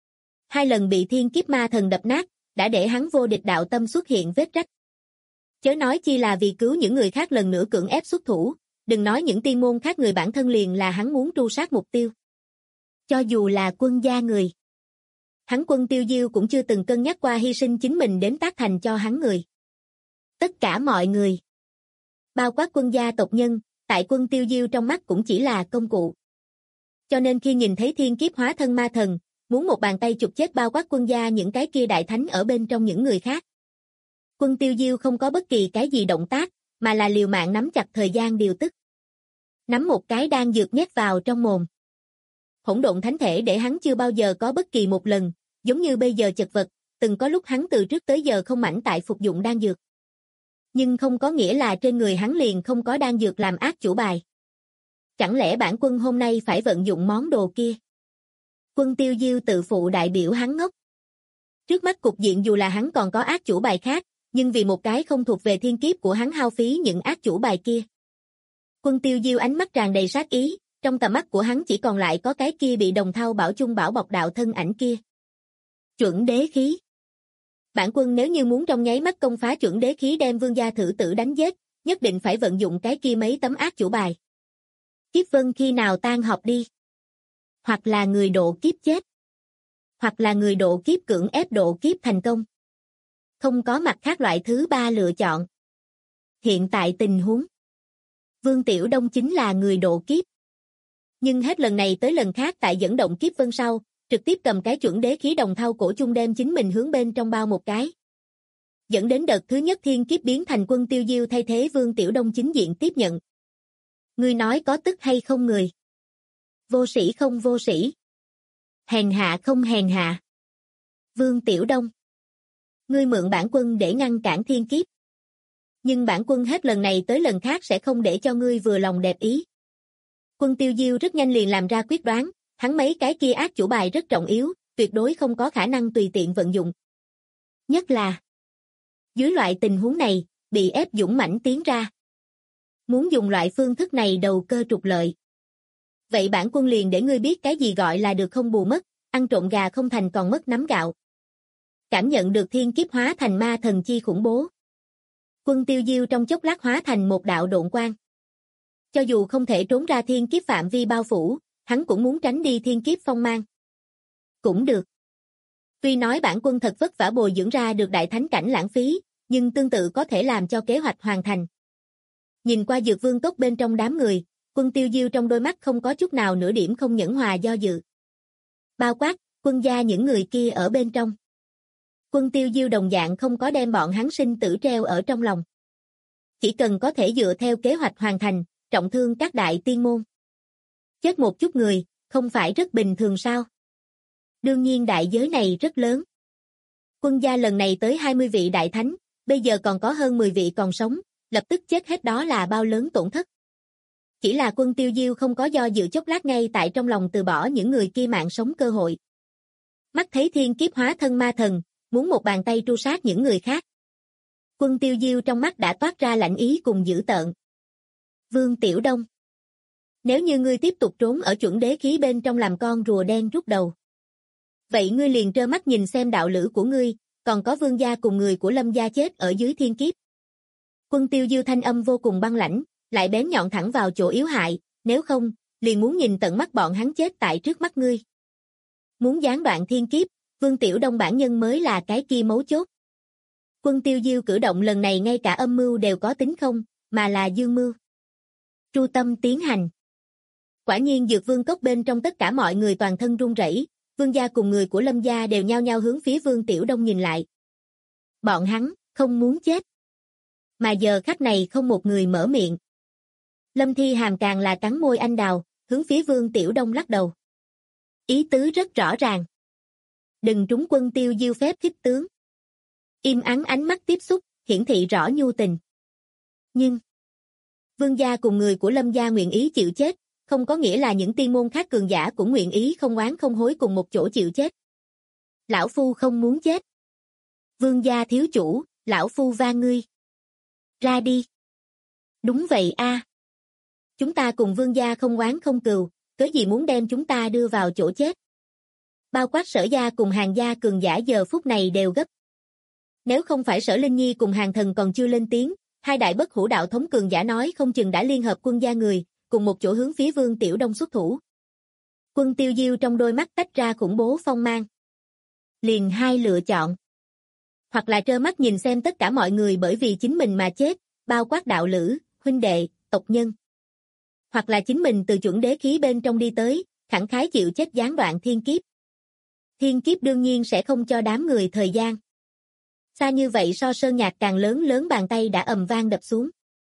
2 lần bị thiên kiếp ma thần đập nát, đã để hắn vô địch đạo tâm xuất hiện vết rách. Chớ nói chi là vì cứu những người khác lần nữa cưỡng ép xuất thủ, đừng nói những tiên môn khác người bản thân liền là hắn muốn tru sát mục tiêu. Cho dù là quân gia người. Hắn Quân Tiêu Diêu cũng chưa từng cân nhắc qua hy sinh chính mình đến tác thành cho hắn người. Tất cả mọi người, bao quát quân gia tộc nhân, tại Quân Tiêu Diêu trong mắt cũng chỉ là công cụ. Cho nên khi nhìn thấy thiên kiếp hóa thân ma thần, muốn một bàn tay chụp chết bao quát quân gia những cái kia đại thánh ở bên trong những người khác. Quân Tiêu Diêu không có bất kỳ cái gì động tác, mà là liều mạng nắm chặt thời gian điều tức. Nắm một cái đan dược nhét vào trong mồm. Hỗn độn thánh thể để hắn chưa bao giờ có bất kỳ một lần, giống như bây giờ chật vật, từng có lúc hắn từ trước tới giờ không mảnh tại phục dụng đan dược. Nhưng không có nghĩa là trên người hắn liền không có đan dược làm ác chủ bài. Chẳng lẽ bản quân hôm nay phải vận dụng món đồ kia? Quân Tiêu Diêu tự phụ đại biểu hắn ngốc. Trước mắt cục diện dù là hắn còn có ác chủ bài khác, nhưng vì một cái không thuộc về thiên kiếp của hắn hao phí những ác chủ bài kia. Quân Tiêu Diêu ánh mắt tràn đầy sát ý, trong tầm mắt của hắn chỉ còn lại có cái kia bị Đồng Thao bảo chung bảo bọc đạo thân ảnh kia. Chuẩn đế khí. Bản quân nếu như muốn trong nháy mắt công phá chuẩn đế khí đem vương gia thử tử đánh giết, nhất định phải vận dụng cái kia mấy tấm ác chủ bài. Kiếp vân khi nào tan họp đi? Hoặc là người độ kiếp chết. Hoặc là người độ kiếp cưỡng ép độ kiếp thành công. Không có mặt khác loại thứ 3 lựa chọn. Hiện tại tình huống, Vương Tiểu Đông chính là người độ kiếp. Nhưng hết lần này tới lần khác tại dẫn động kiếp vân sau, trực tiếp cầm cái chuẩn đế khí Đồng Thao cổ chung đem chính mình hướng bên trong bao một cái. Dẫn đến đợt thứ nhất thiên kiếp biến thành Quân Tiêu Diêu thay thế Vương Tiểu Đông chính diện tiếp nhận. Ngươi nói có tức hay không người? Vô sĩ không vô sĩ? Hèn hạ không hèn hạ. Vương Tiểu Đông. Ngươi mượn bản quân để ngăn cản thiên kiếp. Nhưng bản quân hết lần này tới lần khác sẽ không để cho ngươi vừa lòng đẹp ý. Quân Tiêu Diêu rất nhanh liền làm ra quyết đoán, hắn mấy cái kia ác chủ bài rất trọng yếu, tuyệt đối không có khả năng tùy tiện vận dụng. Nhất là, dưới loại tình huống này, bị ép dũng mãnh tiến ra. Muốn dùng loại phương thức này đầu cơ trục lợi. Vậy bản quân liền để ngươi biết cái gì gọi là được không bù mất, ăn trộm gà không thành còn mất nắm gạo. Cảm nhận được thiên kiếp hóa thành ma thần chi khủng bố. Quân Tiêu Diêu trong chốc lát hóa thành một đạo độn quang. Cho dù không thể trốn ra thiên kiếp phạm vi bao phủ, hắn cũng muốn tránh đi thiên kiếp phong mang. Cũng được. Tuy nói bản quân thật vất vả bồi dưỡng ra được đại thánh cảnh lãng phí, nhưng tương tự có thể làm cho kế hoạch hoàn thành. Nhìn qua Dược Vương cốc bên trong đám người, Quân Tiêu Diêu trong đôi mắt không có chút nào nửa điểm không nhẫn hòa do dự. Bao quát, quân gia những người kia ở bên trong. Quân Tiêu Diêu đồng dạng không có đem bọn hắn sinh tử treo ở trong lòng. Chỉ cần có thể dựa theo kế hoạch hoàn thành, trọng thương các đại tiên môn. Chết một chút người, không phải rất bình thường sao? Đương nhiên đại giới này rất lớn. Quân gia lần này tới 20 vị đại thánh, bây giờ còn có hơn 10 vị còn sống, lập tức chết hết đó là bao lớn tổn thất. Chỉ là Quân Tiêu Diêu không có do dự chốc lát ngay tại trong lòng từ bỏ những người kia mạng sống cơ hội. Mắt thấy thiên kiếp hóa thân ma thần, muốn một bàn tay tru sát những người khác. Quân Tiêu Diêu trong mắt đã toát ra lạnh ý cùng dữ tợn. Vương Tiểu Đông. Nếu như ngươi tiếp tục trốn ở chuẩn đế khí bên trong làm con rùa đen rút đầu. Vậy ngươi liền trơ mắt nhìn xem đạo lữ của ngươi, còn có Vương gia cùng người của Lâm gia chết ở dưới thiên kiếp. Quân Tiêu Diêu thanh âm vô cùng băng lãnh, lại bén nhọn thẳng vào chỗ yếu hại, nếu không, liền muốn nhìn tận mắt bọn hắn chết tại trước mắt ngươi. Muốn gián đoạn thiên kiếp, Vương Tiểu Đông bản nhân mới là cái kia mấu chốt. Quân Tiêu Diêu cử động lần này ngay cả âm mưu đều có tính không, mà là dương mưu. Tru tâm tiến hành. Quả nhiên Dược Vương cốc bên trong tất cả mọi người toàn thân run rẩy, Vương gia cùng người của Lâm gia đều nhao nhao hướng phía Vương Tiểu Đông nhìn lại. Bọn hắn không muốn chết. Mà giờ khắc này không một người mở miệng. Lâm Thi Hàm càng là cắn môi anh đào, hướng phía Vương Tiểu Đông lắc đầu. Ý tứ rất rõ ràng. Đừng trúng Quân Tiêu Diêu phép khích tướng. Im ắng ánh mắt tiếp xúc, hiển thị rõ nhu tình. Nhưng, Vương gia cùng người của Lâm gia nguyện ý chịu chết, không có nghĩa là những tiên môn khác cường giả cũng nguyện ý không oán không hối cùng một chỗ chịu chết. Lão Phu không muốn chết. Vương gia thiếu chủ, Lão Phu van ngươi. Ra đi. Đúng vậy a. Chúng ta cùng Vương gia không oán không cừu, cớ gì muốn đem chúng ta đưa vào chỗ chết. Bao quát Sở gia cùng Hàn gia cường giả giờ phút này đều gấp. Nếu không phải Sở Linh Nhi cùng Hàn Thần còn chưa lên tiếng, hai đại bất hủ đạo thống cường giả nói không chừng đã liên hợp quân gia người, cùng một chỗ hướng phía Vương Tiểu Đông xuất thủ. Quân Tiêu Diêu trong đôi mắt tách ra khủng bố phong mang. Liền hai lựa chọn. Hoặc là trơ mắt nhìn xem tất cả mọi người bởi vì chính mình mà chết, bao quát đạo lữ, huynh đệ, tộc nhân. Hoặc là chính mình từ chuẩn đế khí bên trong đi tới, khẳng khái chịu chết gián đoạn thiên kiếp. Thiên kiếp đương nhiên sẽ không cho đám người thời gian. Xa như vậy so sơn nhạc càng lớn lớn bàn tay đã ầm vang đập xuống.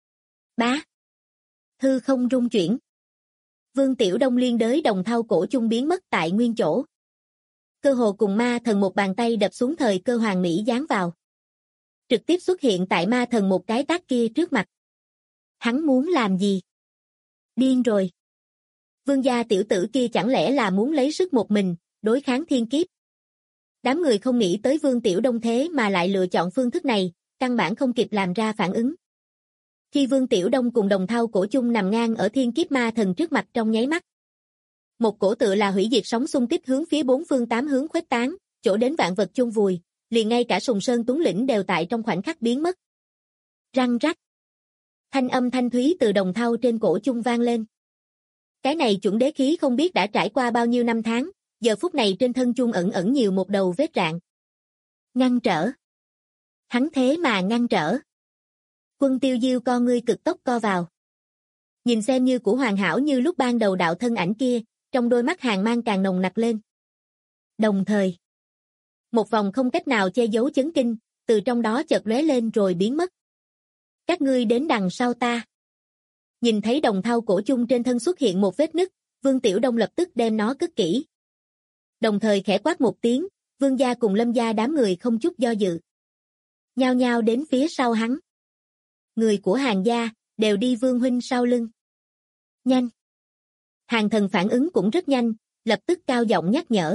Bá. Hư không rung chuyển. Vương Tiểu Đông liên đới đồng thau cổ chung biến mất tại nguyên chỗ. Cơ hồ cùng ma thần một bàn tay đập xuống thời cơ hoàng mỹ giáng vào. Trực tiếp xuất hiện tại ma thần một cái tát kia trước mặt. Hắn muốn làm gì? Điên rồi. Vương gia tiểu tử kia chẳng lẽ là muốn lấy sức một mình, đối kháng thiên kiếp. Đám người không nghĩ tới Vương Tiểu Đông thế mà lại lựa chọn phương thức này, căn bản không kịp làm ra phản ứng. Khi Vương Tiểu Đông cùng đồng thau cổ chung nằm ngang ở thiên kiếp ma thần trước mặt trong nháy mắt. Một cổ tự là hủy diệt sóng xung kích hướng phía bốn phương tám hướng khuếch tán, chỗ đến vạn vật chôn vùi, liền ngay cả Sùng Sơn Tuấn Lĩnh đều tại trong khoảnh khắc biến mất. Răng rắc. Thanh âm thanh thúy từ đồng thau trên cổ chung vang lên. Cái này chuẩn đế khí không biết đã trải qua bao nhiêu năm tháng, giờ phút này trên thân chung ẩn ẩn nhiều một đầu vết rạn. Ngăn trở. Hắn thế mà ngăn trở. Quân Tiêu Diêu con ngươi cực tốc co vào. Nhìn xem như của hoàn hảo như lúc ban đầu đạo thân ảnh kia, trong đôi mắt hàn mang càng nồng nặc lên. Đồng thời, một vòng không cách nào che giấu chấn kinh, từ trong đó chợt lóe lên rồi biến mất. Các ngươi đến đằng sau ta. Nhìn thấy đồng thau cổ chung trên thân xuất hiện một vết nứt, Vương Tiểu Đông lập tức đem nó cất kỹ. Đồng thời khẽ quát một tiếng, Vương gia cùng Lâm gia đám người không chút do dự. Nhao nhao đến phía sau hắn. Người của Hàn gia, đều đi Vương huynh sau lưng. Nhanh! Hàn Thần phản ứng cũng rất nhanh, lập tức cao giọng nhắc nhở.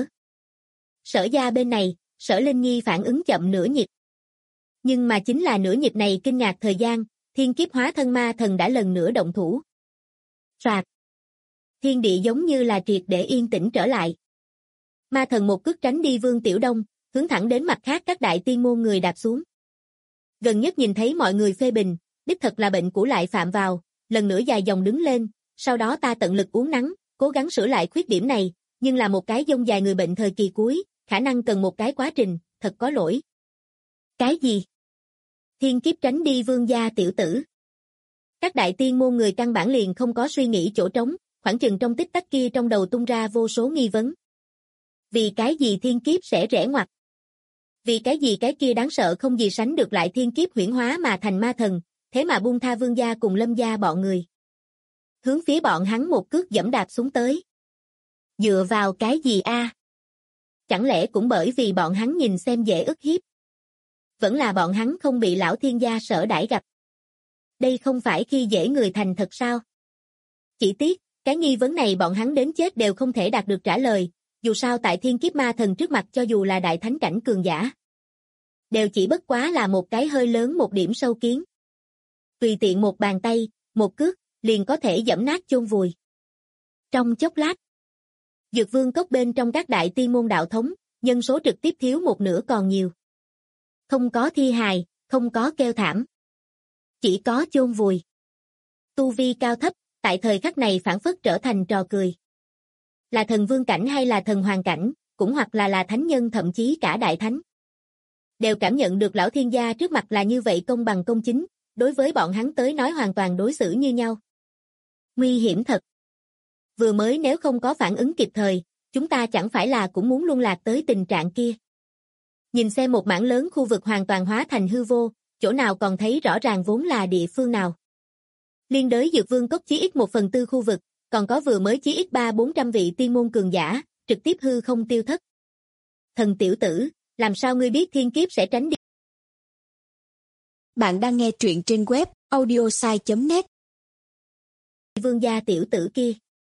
Sở gia bên này, Sở Linh Nhi phản ứng chậm nửa nhịp. Nhưng mà chính là nửa nhịp này kinh ngạc thời gian, thiên kiếp hóa thân ma thần đã lần nữa động thủ. Soạt! Thiên địa giống như là triệt để yên tĩnh trở lại. Ma thần một cước tránh đi Vương Tiểu Đông, hướng thẳng đến mặt khác các đại tiên môn người đạp xuống. Gần nhất nhìn thấy mọi người phê bình, đích thật là bệnh cũ lại phạm vào, lần nữa dài dòng đứng lên, sau đó ta tận lực uống nắng, cố gắng sửa lại khuyết điểm này, nhưng là một cái dông dài người bệnh thời kỳ cuối, khả năng cần một cái quá trình, thật có lỗi. Cái gì? Thiên kiếp tránh đi Vương gia tiểu tử. Các đại tiên môn người căn bản liền không có suy nghĩ chỗ trống, khoảng chừng trong tích tắc kia trong đầu tung ra vô số nghi vấn. Vì cái gì thiên kiếp sẽ rẽ ngoặt? Vì cái gì cái kia đáng sợ không gì sánh được lại thiên kiếp huyễn hóa mà thành ma thần, thế mà buông tha Vương gia cùng Lâm gia bọn người. Hướng phía bọn hắn một cước giẫm đạp xuống tới. Dựa vào cái gì a? Chẳng lẽ cũng bởi vì bọn hắn nhìn xem dễ ức hiếp? Vẫn là bọn hắn không bị lão thiên gia sở đãi gặp. Đây không phải khi dễ người thành thật sao? Chỉ tiếc, cái nghi vấn này bọn hắn đến chết đều không thể đạt được trả lời, dù sao tại thiên kiếp ma thần trước mặt cho dù là đại thánh cảnh cường giả. Đều chỉ bất quá là một cái hơi lớn một điểm sâu kiến. Tùy tiện một bàn tay, một cước, liền có thể giẫm nát chôn vùi. Trong chốc lát, Dược Vương cốc bên trong các đại tiên môn đạo thống, nhân số trực tiếp thiếu một nửa còn nhiều. Không có thi hài, không có kêu thảm. Chỉ có chôn vùi. Tu vi cao thấp, tại thời khắc này phản phất trở thành trò cười. Là thần vương cảnh hay là thần hoàng cảnh, cũng hoặc là thánh nhân thậm chí cả đại thánh. Đều cảm nhận được lão thiên gia trước mặt là như vậy công bằng công chính, đối với bọn hắn tới nói hoàn toàn đối xử như nhau. Nguy hiểm thật. Vừa mới nếu không có phản ứng kịp thời, chúng ta chẳng phải là cũng muốn luân lạc tới tình trạng kia. Nhìn xem một mảng lớn khu vực hoàn toàn hóa thành hư vô, chỗ nào còn thấy rõ ràng vốn là địa phương nào. Liên đới Dược Vương cốc chí ít 1/4 khu vực, còn có vừa mới chí ít 300-400 vị tiên môn cường giả, trực tiếp hư không tiêu thất. Thần tiểu tử, làm sao ngươi biết thiên kiếp sẽ tránh đi? Bạn đang nghe truyện trên web audiosai.net. Vương gia tiểu tử kia.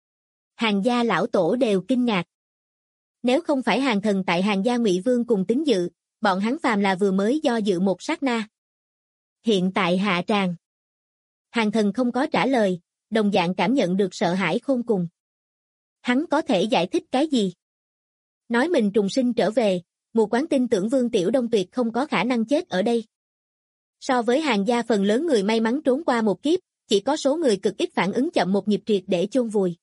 Hàn gia lão tổ đều kinh ngạc. Nếu không phải Hàn Thần tại Hàn gia Ngụy Vương cùng tín dự, bọn hắn phàm là vừa mới do dự một sát na. Hiện tại hạ tràng. Hàn Thần không có trả lời, đồng dạng cảm nhận được sợ hãi khôn cùng. Hắn có thể giải thích cái gì? Nói mình trùng sinh trở về, mù quáng tin tưởng Vương Tiểu Đông tuyệt không có khả năng chết ở đây. So với Hàn gia phần lớn người may mắn trốn qua một kiếp, chỉ có số người cực ít phản ứng chậm một nhịp triệt để chôn vùi.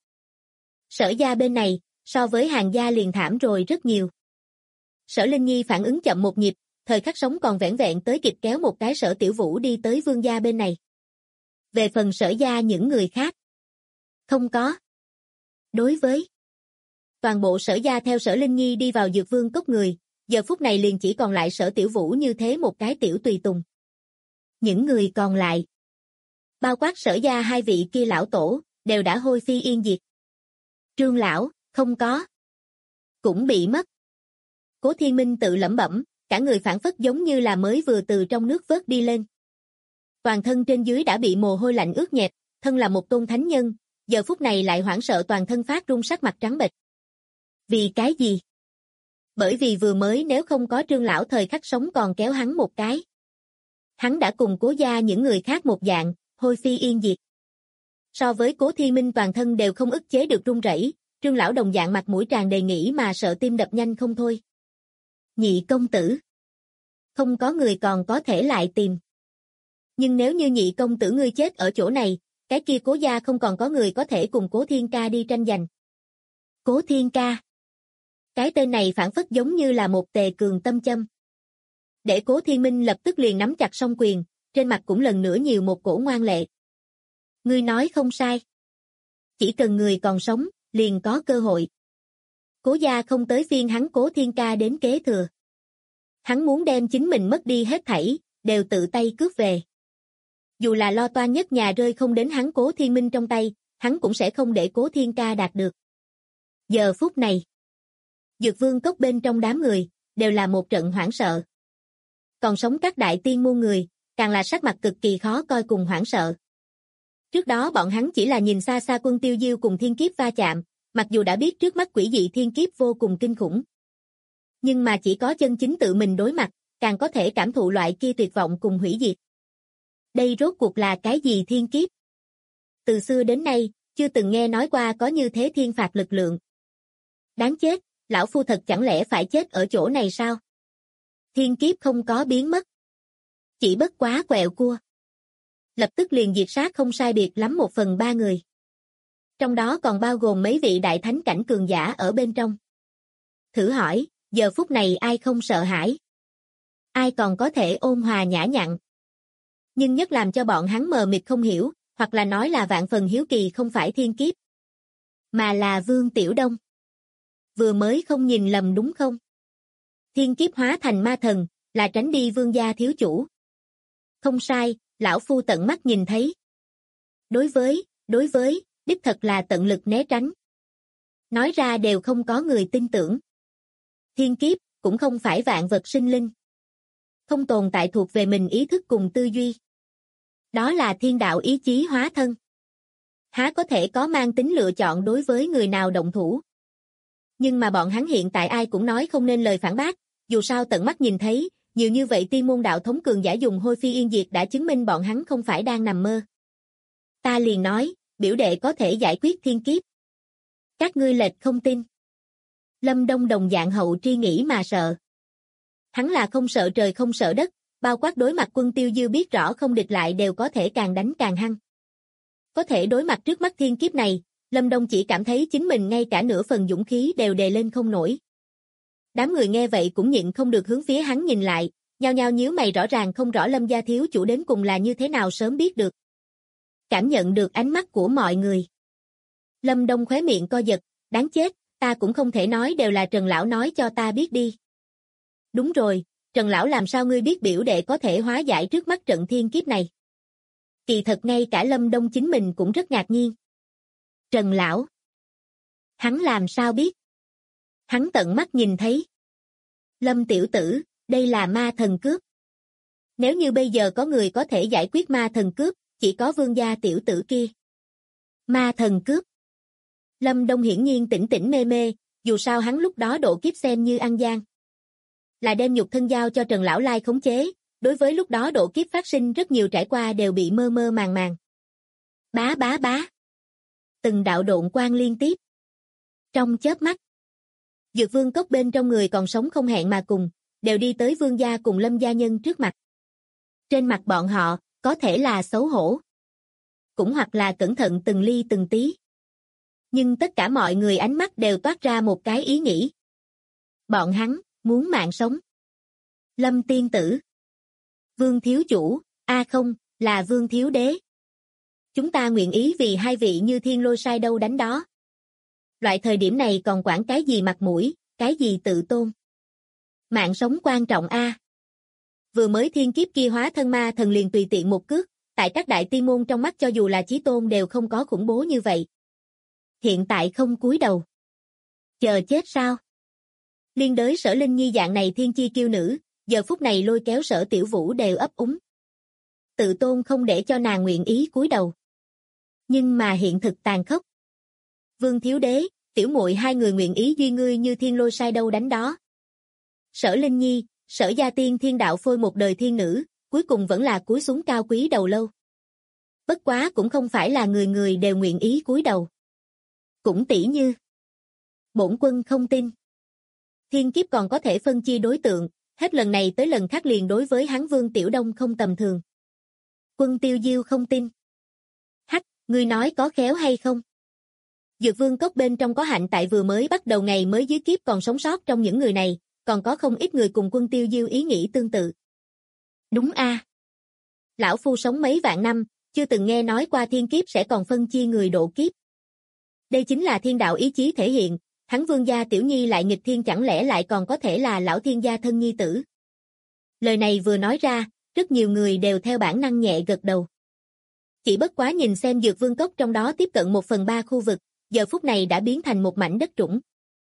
Sở gia bên này, so với Hàn gia liền thảm rồi rất nhiều. Sở Linh Nhi phản ứng chậm một nhịp, thời khắc sống còn vẻn vẹn tới kịp kéo một cái Sở Tiểu Vũ đi tới Vương gia bên này. Về phần Sở gia những người khác, không có. Đối với toàn bộ Sở gia theo Sở Linh Nhi đi vào Dược Vương cốc người, giờ phút này liền chỉ còn lại Sở Tiểu Vũ như thế một cái tiểu tùy tùng. Những người còn lại, bao quát Sở gia hai vị kia lão tổ, đều đã hôi phi yên diệt. Trương lão, không có. Cũng bị mất. Cố Thiên Minh tự lẩm bẩm, cả người phản phất giống như là mới vừa từ trong nước vớt đi lên. Toàn thân trên dưới đã bị mồ hôi lạnh ướt nhẹp, thân là một tôn thánh nhân, giờ phút này lại hoảng sợ toàn thân phát run sắc mặt trắng bệch. Vì cái gì? Bởi vì vừa mới nếu không có Trương lão thời khắc sống còn kéo hắn một cái. Hắn đã cùng Cố gia những người khác một dạng, hôi phi yên diệt. So với Cố Thiên Minh toàn thân đều không ức chế được run rẩy, Trương lão đồng dạng mặt mũi tràn đầy nghĩ mà sợ tim đập nhanh không thôi. Nhị công tử. Không có người còn có thể lại tìm. Nhưng nếu như nhị công tử ngươi chết ở chỗ này, cái kia Cố gia không còn có người có thể cùng Cố Thiên Ca đi tranh giành. Cố Thiên Ca. Cái tên này phản phất giống như là một tề cường tâm châm. Để Cố Thiên Minh lập tức liền nắm chặt song quyền, trên mặt cũng lần nữa nhiều một cổ ngoan lệ. Ngươi nói không sai. Chỉ cần người còn sống, liền có cơ hội. Cố gia không tới phiên hắn Cố Thiên Ca đến kế thừa. Hắn muốn đem chính mình mất đi hết thảy, đều tự tay cướp về. Dù là lo toan nhất nhà rơi không đến hắn Cố Thiên Minh trong tay, hắn cũng sẽ không để Cố Thiên Ca đạt được. Giờ phút này, Dược Vương cốc bên trong đám người, đều là một trận hoảng sợ. Còn sống các đại tiên môn người, càng là sắc mặt cực kỳ khó coi cùng hoảng sợ. Trước đó bọn hắn chỉ là nhìn xa xa Quân Tiêu Diêu cùng thiên kiếp va chạm, mặc dù đã biết trước mắt quỷ dị thiên kiếp vô cùng kinh khủng. Nhưng mà chỉ có chân chính tự mình đối mặt, càng có thể cảm thụ loại kia tuyệt vọng cùng hủy diệt. Đây rốt cuộc là cái gì thiên kiếp? Từ xưa đến nay, chưa từng nghe nói qua có như thế thiên phạt lực lượng. Đáng chết, lão phu thật chẳng lẽ phải chết ở chỗ này sao? Thiên kiếp không có biến mất. Chỉ bất quá quẹo cua. Lập tức liền diệt sát không sai biệt lắm 1/3 người. Trong đó còn bao gồm mấy vị đại thánh cảnh cường giả ở bên trong. Thử hỏi, giờ phút này ai không sợ hãi? Ai còn có thể ôn hòa nhã nhặn? Nhưng nhất làm cho bọn hắn mờ mịt không hiểu, hoặc là nói là vạn phần hiếu kỳ không phải thiên kiếp, mà là Vương Tiểu Đông. Vừa mới không nhìn lầm đúng không? Thiên kiếp hóa thành ma thần, là tránh đi Vương gia thiếu chủ. Không sai, lão phu tận mắt nhìn thấy. Đối với, đích thật là tận lực né tránh. Nói ra đều không có người tin tưởng. Thiên kiếp, cũng không phải vạn vật sinh linh. Không tồn tại thuộc về mình ý thức cùng tư duy. Đó là thiên đạo ý chí hóa thân. Há có thể có mang tính lựa chọn đối với người nào động thủ. Nhưng mà bọn hắn hiện tại ai cũng nói không nên lời phản bác, dù sao tận mắt nhìn thấy, nhiều như vậy tiên môn đạo thống cường giả dùng hôi phi yên diệt đã chứng minh bọn hắn không phải đang nằm mơ. Ta liền nói, biểu đệ có thể giải quyết thiên kiếp. Các ngươi lệch không tin. Lâm Đông đồng dạng hậu tri nghĩ mà sợ. Hắn là không sợ trời không sợ đất, bao quát đối mặt Quân Tiêu Diêu biết rõ không địch lại đều có thể càng đánh càng hăng. Có thể đối mặt trước mắt thiên kiếp này, Lâm Đông chỉ cảm thấy chính mình ngay cả nửa phần dũng khí đều đề lên không nổi. Đám người nghe vậy cũng nhịn không được hướng phía hắn nhìn lại, nhao nhao nhíu mày rõ ràng không rõ Lâm gia thiếu chủ đến cùng là như thế nào sớm biết được. Cảm nhận được ánh mắt của mọi người. Lâm Đông khóe miệng co giật, đáng chết, ta cũng không thể nói đều là Trần Lão nói cho ta biết đi. Đúng rồi, Trần Lão làm sao ngươi biết biểu đệ có thể hóa giải trước mắt trận thiên kiếp này? Kỳ thật ngay cả Lâm Đông chính mình cũng rất ngạc nhiên. Trần Lão. Hắn làm sao biết? Hắn tận mắt nhìn thấy. Lâm tiểu tử, đây là ma thần cướp. Nếu như bây giờ có người có thể giải quyết ma thần cướp, chỉ có Vương gia tiểu tử kia. Ma thần cướp. Lâm Đông hiển nhiên tỉnh tỉnh mê mê, dù sao hắn lúc đó độ kiếp xem như ăn gian. Là đem nhục thân giao cho Trần Lão Lai khống chế, đối với lúc đó độ kiếp phát sinh rất nhiều trải qua đều bị mơ mơ màng màng. Bá bá bá. Từng đạo độn quang liên tiếp. Trong chớp mắt, Dược Vương cốc bên trong người còn sống không hẹn mà cùng, đều đi tới Vương gia cùng Lâm gia nhân trước mặt. Trên mặt bọn họ, có thể là xấu hổ, cũng hoặc là cẩn thận từng ly từng tí. Nhưng tất cả mọi người ánh mắt đều toát ra một cái ý nghĩ. Bọn hắn, muốn mạng sống. Lâm tiên tử. Vương thiếu chủ, không, là Vương thiếu đế. Chúng ta nguyện ý vì hai vị như thiên lôi sai đâu đánh đó. Loại thời điểm này còn quản cái gì mặt mũi, cái gì tự tôn. Mạng sống quan trọng a. Vừa mới thiên kiếp kia hóa thân ma thần liền tùy tiện một cước, tại các đại tiên môn trong mắt cho dù là chí tôn đều không có khủng bố như vậy. Hiện tại không cúi đầu. Chờ chết sao? Liên đới Sở Linh Nhi dạng này thiên chi kiêu nữ, giờ phút này lôi kéo Sở Tiểu Vũ đều ấp úng. Tự tôn không để cho nàng nguyện ý cúi đầu. Nhưng mà hiện thực tàn khốc. Vương thiếu đế, tiểu muội hai người nguyện ý duy ngươi như thiên lôi sai đâu đánh đó. Sở Linh Nhi, Sở Gia Tiên thiên đạo phôi một đời thiên nữ, cuối cùng vẫn là cúi xuống cao quý đầu lâu. Bất quá cũng không phải là người người đều nguyện ý cúi đầu. Cũng tỉ như bổn quân không tin. Thiên kiếp còn có thể phân chia đối tượng, hết lần này tới lần khác liền đối với hắn Vương Tiểu Đông không tầm thường. Quân Tiêu Diêu không tin. Hắc, ngươi nói có khéo hay không? Dược Vương cốc bên trong có Hạnh tại vừa mới bắt đầu ngày mới dưới kiếp còn sống sót trong những người này, còn có không ít người cùng Quân Tiêu Diêu ý nghĩ tương tự. Đúng a. Lão phu sống mấy vạn năm, chưa từng nghe nói qua thiên kiếp sẽ còn phân chia người độ kiếp. Đây chính là thiên đạo ý chí thể hiện, hắn Vương gia tiểu nhi lại nghịch thiên chẳng lẽ lại còn có thể là lão thiên gia thân nhi tử. Lời này vừa nói ra, rất nhiều người đều theo bản năng nhẹ gật đầu. Chỉ bất quá nhìn xem Dược Vương cốc trong đó tiếp cận 1/3 khu vực, giờ phút này đã biến thành một mảnh đất trũng.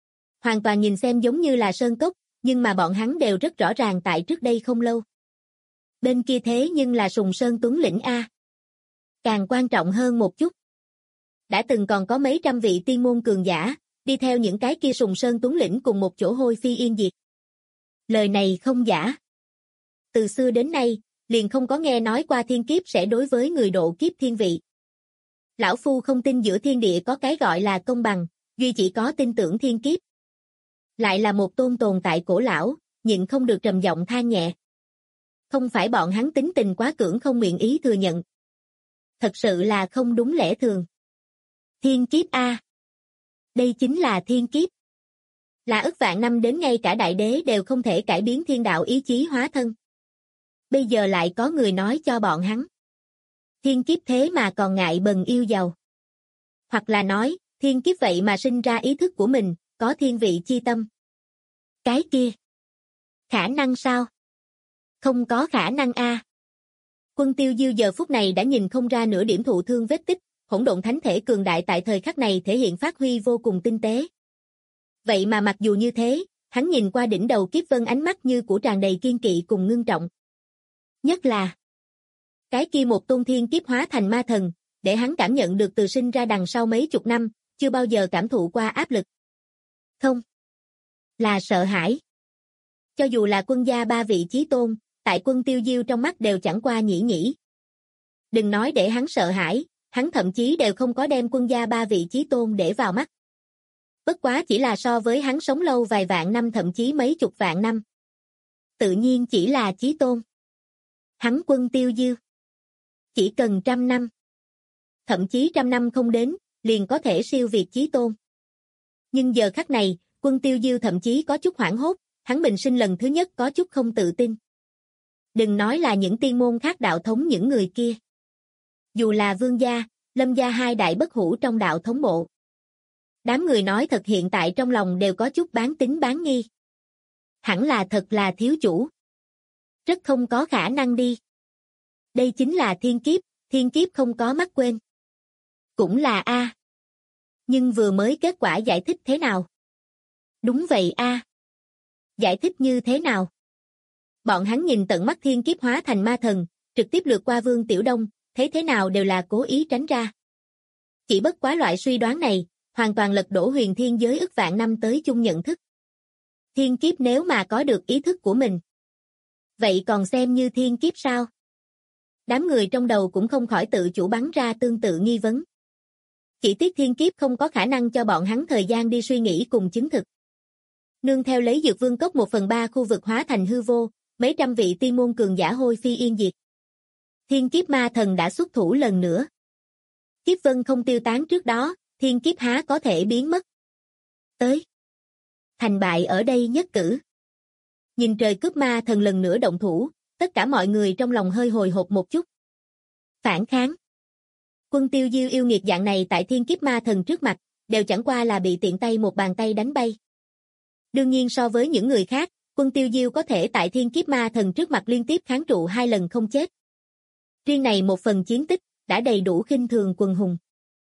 Hoàn toàn nhìn xem giống như là sơn cốc, nhưng mà bọn hắn đều rất rõ ràng tại trước đây không lâu. Bên kia thế nhưng là Sùng Sơn Tuấn Lĩnh A. Càng quan trọng hơn một chút. Đã từng còn có mấy trăm vị tiên môn cường giả, đi theo những cái kia Sùng Sơn Tuấn Lĩnh cùng một chỗ hôi phi yên diệt. Lời này không giả. Từ xưa đến nay, liền không có nghe nói qua thiên kiếp sẽ đối với người độ kiếp thiên vị. Lão Phu không tin giữa thiên địa có cái gọi là công bằng, duy chỉ có tin tưởng thiên kiếp. Lại là một tôn tồn tại cổ lão, nhịn không được trầm giọng than nhẹ. Không phải bọn hắn tính tình quá cưỡng không nguyện ý thừa nhận. Thật sự là không đúng lẽ thường. Thiên kiếp A. Đây chính là thiên kiếp. Là ức vạn năm đến ngay cả đại đế đều không thể cải biến thiên đạo ý chí hóa thân. Bây giờ lại có người nói cho bọn hắn. Thiên kiếp thế mà còn ngại bần yêu giàu. Hoặc là nói, thiên kiếp vậy mà sinh ra ý thức của mình, có thiên vị chi tâm. Cái kia. Khả năng sao? Không có khả năng A. Quân Tiêu Diêu giờ phút này đã nhìn không ra nửa điểm thụ thương vết tích, hỗn độn thánh thể cường đại tại thời khắc này thể hiện phát huy vô cùng tinh tế. Vậy mà mặc dù như thế, hắn nhìn qua đỉnh đầu Kiếp Vân ánh mắt như của tràn đầy kiên kỵ cùng ngưng trọng. Nhất là cái kia một tôn thiên kiếp hóa thành ma thần, để hắn cảm nhận được từ sinh ra đằng sau mấy chục năm, chưa bao giờ cảm thụ qua áp lực. Không. Là sợ hãi. Cho dù là quân gia ba vị chí tôn, tại Quân Tiêu Diêu trong mắt đều chẳng qua nhĩ nhĩ. Đừng nói để hắn sợ hãi, hắn thậm chí đều không có đem quân gia ba vị chí tôn để vào mắt. Bất quá chỉ là so với hắn sống lâu vài vạn năm thậm chí mấy chục vạn năm. Tự nhiên chỉ là chí tôn. Hắn Quân Tiêu Diêu. Chỉ cần 100 năm. Thậm chí 100 năm không đến, liền có thể siêu việt chí tôn. Nhưng giờ khắc này, Quân Tiêu Diêu thậm chí có chút hoảng hốt, hắn bình sinh lần thứ nhất có chút không tự tin. Đừng nói là những tiên môn khác đạo thống những người kia. Dù là Vương gia, Lâm gia hai đại bất hủ trong đạo thống bộ. Đám người nói thật hiện tại trong lòng đều có chút bán tín bán nghi. Hẳn là thật là thiếu chủ. Rất không có khả năng đi. Đây chính là thiên kiếp không có mắt quên. Cũng là A. Nhưng vừa mới kết quả giải thích thế nào? Đúng vậy A. Giải thích như thế nào? Bọn hắn nhìn tận mắt thiên kiếp hóa thành ma thần, trực tiếp lướt qua Vương Tiểu Đông, thấy thế nào đều là cố ý tránh ra. Chỉ bất quá loại suy đoán này, hoàn toàn lật đổ huyền thiên giới ức vạn năm tới chung nhận thức. Thiên kiếp nếu mà có được ý thức của mình, vậy còn xem như thiên kiếp sao? Đám người trong đầu cũng không khỏi tự chủ bắn ra tương tự nghi vấn. Chỉ tiếc thiên kiếp không có khả năng cho bọn hắn thời gian đi suy nghĩ cùng chứng thực. Nương theo lấy Dược Vương Cốc 1/3 khu vực hóa thành hư vô, mấy trăm vị tiên môn cường giả hôi phi yên diệt. Thiên kiếp ma thần đã xuất thủ lần nữa. Kiếp vân không tiêu tán trước đó, thiên kiếp há có thể biến mất. Tới. Thành bại ở đây nhất cử. Nhìn trời cướp ma thần lần nữa động thủ, tất cả mọi người trong lòng hơi hồi hộp một chút. Phản kháng. Quân Tiêu Diêu yêu nghiệt dạng này tại thiên kiếp ma thần trước mặt, đều chẳng qua là bị tiện tay một bàn tay đánh bay. Đương nhiên so với những người khác, Quân Tiêu Diêu có thể tại thiên kiếp ma thần trước mặt liên tiếp kháng trụ 2 lần không chết. Riêng này một phần chiến tích, đã đầy đủ khinh thường quần hùng.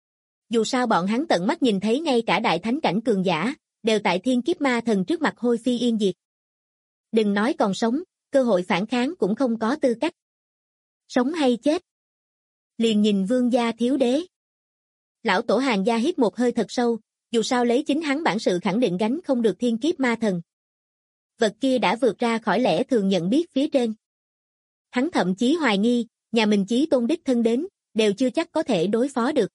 Dù sao bọn hắn tận mắt nhìn thấy ngay cả đại thánh cảnh cường giả, đều tại thiên kiếp ma thần trước mặt hôi phi yên diệt. Đừng nói còn sống, cơ hội phản kháng cũng không có tư cách. Sống hay chết? Liền nhìn Vương gia thiếu đế. Lão tổ Hàn gia hít một hơi thật sâu, dù sao lấy chính hắn bản sự khẳng định gánh không được thiên kiếp ma thần. Vật kia đã vượt ra khỏi lẽ thường nhận biết phía trên. Hắn thậm chí hoài nghi, nhà mình chí tôn đích thân đến, đều chưa chắc có thể đối phó được.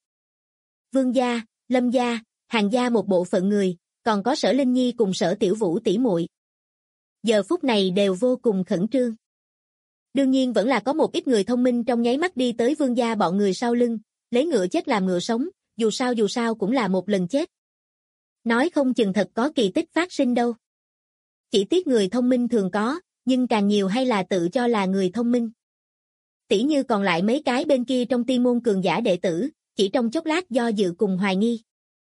Vương gia, Lâm gia, Hàn gia một bộ phận người, còn có Sở Linh Nhi cùng Sở Tiểu Vũ tỷ muội. Giờ phút này đều vô cùng khẩn trương. Đương nhiên vẫn là có một ít người thông minh trong nháy mắt đi tới Vương gia bọn người sau lưng, lấy ngựa chết làm ngựa sống, dù sao cũng là một lần chết. Nói không chừng thật có kỳ tích phát sinh đâu. Chỉ tiếc người thông minh thường có, nhưng càng nhiều hay là tự cho là người thông minh. Tỷ như còn lại mấy cái bên kia trong tiên môn cường giả đệ tử, chỉ trong chốc lát do dự cùng hoài nghi.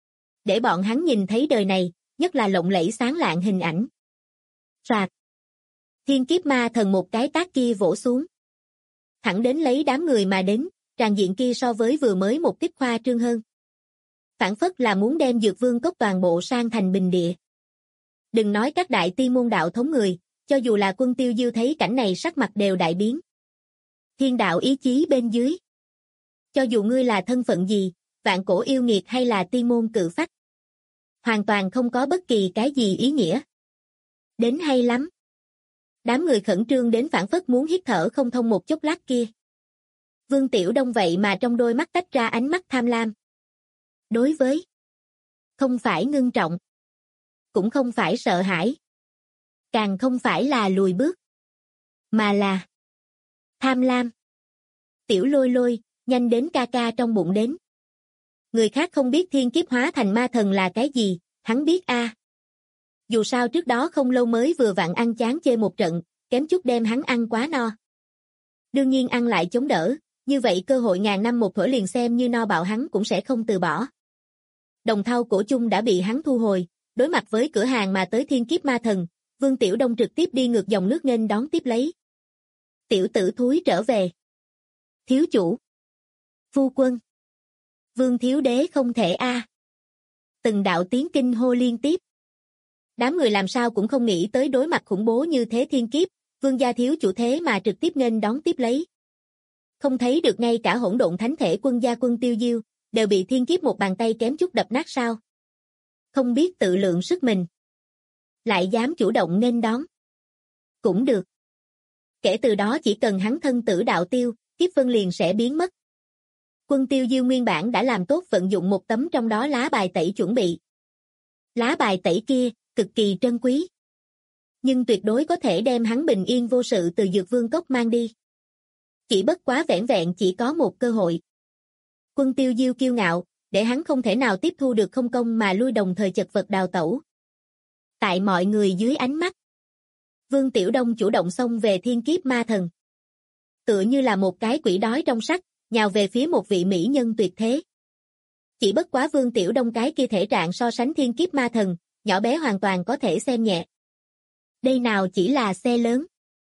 Để bọn hắn nhìn thấy đời này, nhất là lộng lẫy sáng lạng hình ảnh. Phạt. Thiên kiếp ma thần một cái tát kia vỗ xuống. Thẳng đến lấy đám người mà đến, tràn diện kia so với vừa mới một kích khoa trương hơn. Phản phất là muốn đem Dược Vương Cốc toàn bộ sang thành bình địa. Đừng nói các đại tiên môn đạo thống người, cho dù là Quân Tiêu Diêu thấy cảnh này sắc mặt đều đại biến. Thiên đạo ý chí bên dưới. Cho dù ngươi là thân phận gì, vạn cổ yêu nghiệt hay là tiên môn cự phách, hoàn toàn không có bất kỳ cái gì ý nghĩa. Đến hay lắm. Đám người khẩn trương đến phảng phất muốn hít thở không thông một chốc lát kia. Vương Tiểu Đông vậy mà trong đôi mắt tách ra ánh mắt tham lam. Đối với không phải ngưng trọng, cũng không phải sợ hãi, càng không phải là lùi bước, mà là tham lam. Tiểu Lôi Lôi, nhanh đến ca ca trong bụng đến. Người khác không biết thiên kiếp hóa thành ma thần là cái gì, hắn biết a. Dù sao trước đó không lâu mới vừa vặn ăn chán chê một trận, kém chút đem hắn ăn quá no. Đương nhiên ăn lại chống đỡ, như vậy cơ hội ngàn năm một thủa liền xem như no bạo hắn cũng sẽ không từ bỏ. Đồng thau cổ chung đã bị hắn thu hồi, đối mặt với cửa hàng mà tới thiên kiếp ma thần, Vương Tiểu Đông trực tiếp đi ngược dòng nước nghênh đón tiếp lấy. Tiểu tử thúi trở về. Thiếu chủ. Phu quân. Vương thiếu đế không thể a. Từng đạo tiếng kinh hô liên tiếp. Đám người làm sao cũng không nghĩ tới đối mặt khủng bố như thế thiên kiếp, Vương gia thiếu chủ thế mà trực tiếp nghênh đón tiếp lấy. Không thấy được ngay cả hỗn độn thánh thể quân gia Quân Tiêu Diêu, đều bị thiên kiếp một bàn tay kém chút đập nát sao. Không biết tự lượng sức mình. Lại dám chủ động nghênh đón. Cũng được. Kể từ đó chỉ cần hắn thân tử đạo tiêu, kiếp vân liền sẽ biến mất. Quân Tiêu Diêu nguyên bản đã làm tốt vận dụng một tấm trong đó lá bài tẩy chuẩn bị. Lá bài tẩy kia, cực kỳ trân quý. Nhưng tuyệt đối có thể đem hắn bình yên vô sự từ Dược Vương Cốc mang đi. Chỉ bất quá vẻn vẹn chỉ có một cơ hội. Quân Tiêu Diêu kiêu ngạo, để hắn không thể nào tiếp thu được không công mà lui, đồng thời chật vật đào tẩu. Tại mọi người dưới ánh mắt, Vương Tiểu Đông chủ động xông về thiên kiếp ma thần. Tựa như là một cái quỷ đói trong sắt, nhào về phía một vị mỹ nhân tuyệt thế. Chỉ bất quá Vương Tiểu Đông cái kia thể trạng so sánh thiên kiếp ma thần, nhỏ bé hoàn toàn có thể xem nhẹ. Đây nào chỉ là xe lớn.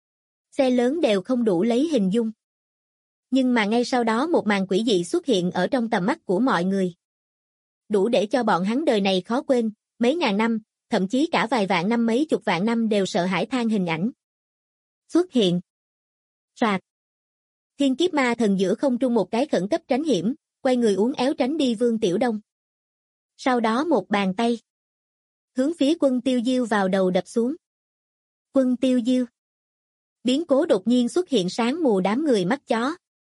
Xe lớn đều không đủ lấy hình dung. Nhưng mà ngay sau đó một màn quỷ dị xuất hiện ở trong tầm mắt của mọi người. Đủ để cho bọn hắn đời này khó quên, mấy ngàn năm, thậm chí cả vài vạn năm mấy chục vạn năm đều sợ hãi than hình ảnh. Xuất hiện. Soạt. Thiên kiếp ma thần giữa không trung một cái khẩn cấp tránh hiểm, quay người uốn éo tránh đi Vương Tiểu Đông. Sau đó một bàn tay. Hướng phía Quân Tiêu Diêu vào đầu đập xuống. Quân Tiêu Diêu. Biến cố đột nhiên xuất hiện sáng mù đám người mắt chó.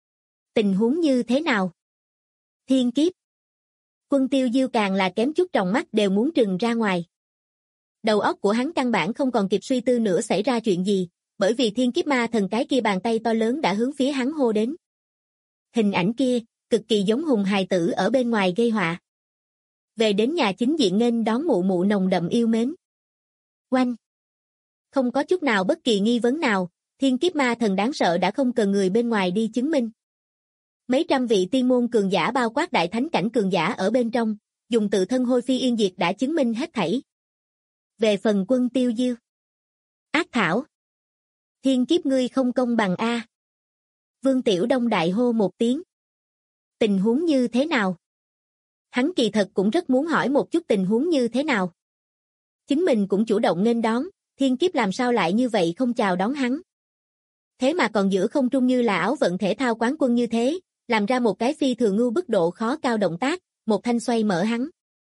Tình huống như thế nào? Thiên kiếp. Quân Tiêu Diêu càng là kém chút tròng mắt đều muốn trừng ra ngoài. Đầu óc của hắn căn bản không còn kịp suy tư nữa xảy ra chuyện gì, bởi vì thiên kiếp ma thần cái kia bàn tay to lớn đã hướng phía hắn hô đến. Hình ảnh kia, cực kỳ giống hùng hài tử ở bên ngoài gây họa. Về đến nhà chính diện nghênh đón mụ mụ nồng đậm yêu mến. Oanh! Không có chút nào bất kỳ nghi vấn nào, thiên kiếp ma thần đáng sợ đã không cần người bên ngoài đi chứng minh. Mấy trăm vị tiên môn cường giả bao quát đại thánh cảnh cường giả ở bên trong, dùng tự thân hôi phi yên diệt đã chứng minh hết thảy. Về phần Quân Tiêu Diêu. Ác thảo. Thiên kiếp ngươi không công bằng a. Vương Tiểu Đông đại hô một tiếng. Tình huống như thế nào? Hắn kỳ thật cũng rất muốn hỏi một chút tình huống như thế nào. Chính mình cũng chủ động nghênh đón, thiên kiếp làm sao lại như vậy không chào đón hắn. Thế mà còn giữa không trung như là áo vận thể thao quán quân như thế, làm ra một cái phi thường ngu bức độ khó cao động tác, một thanh xoay mở hắn.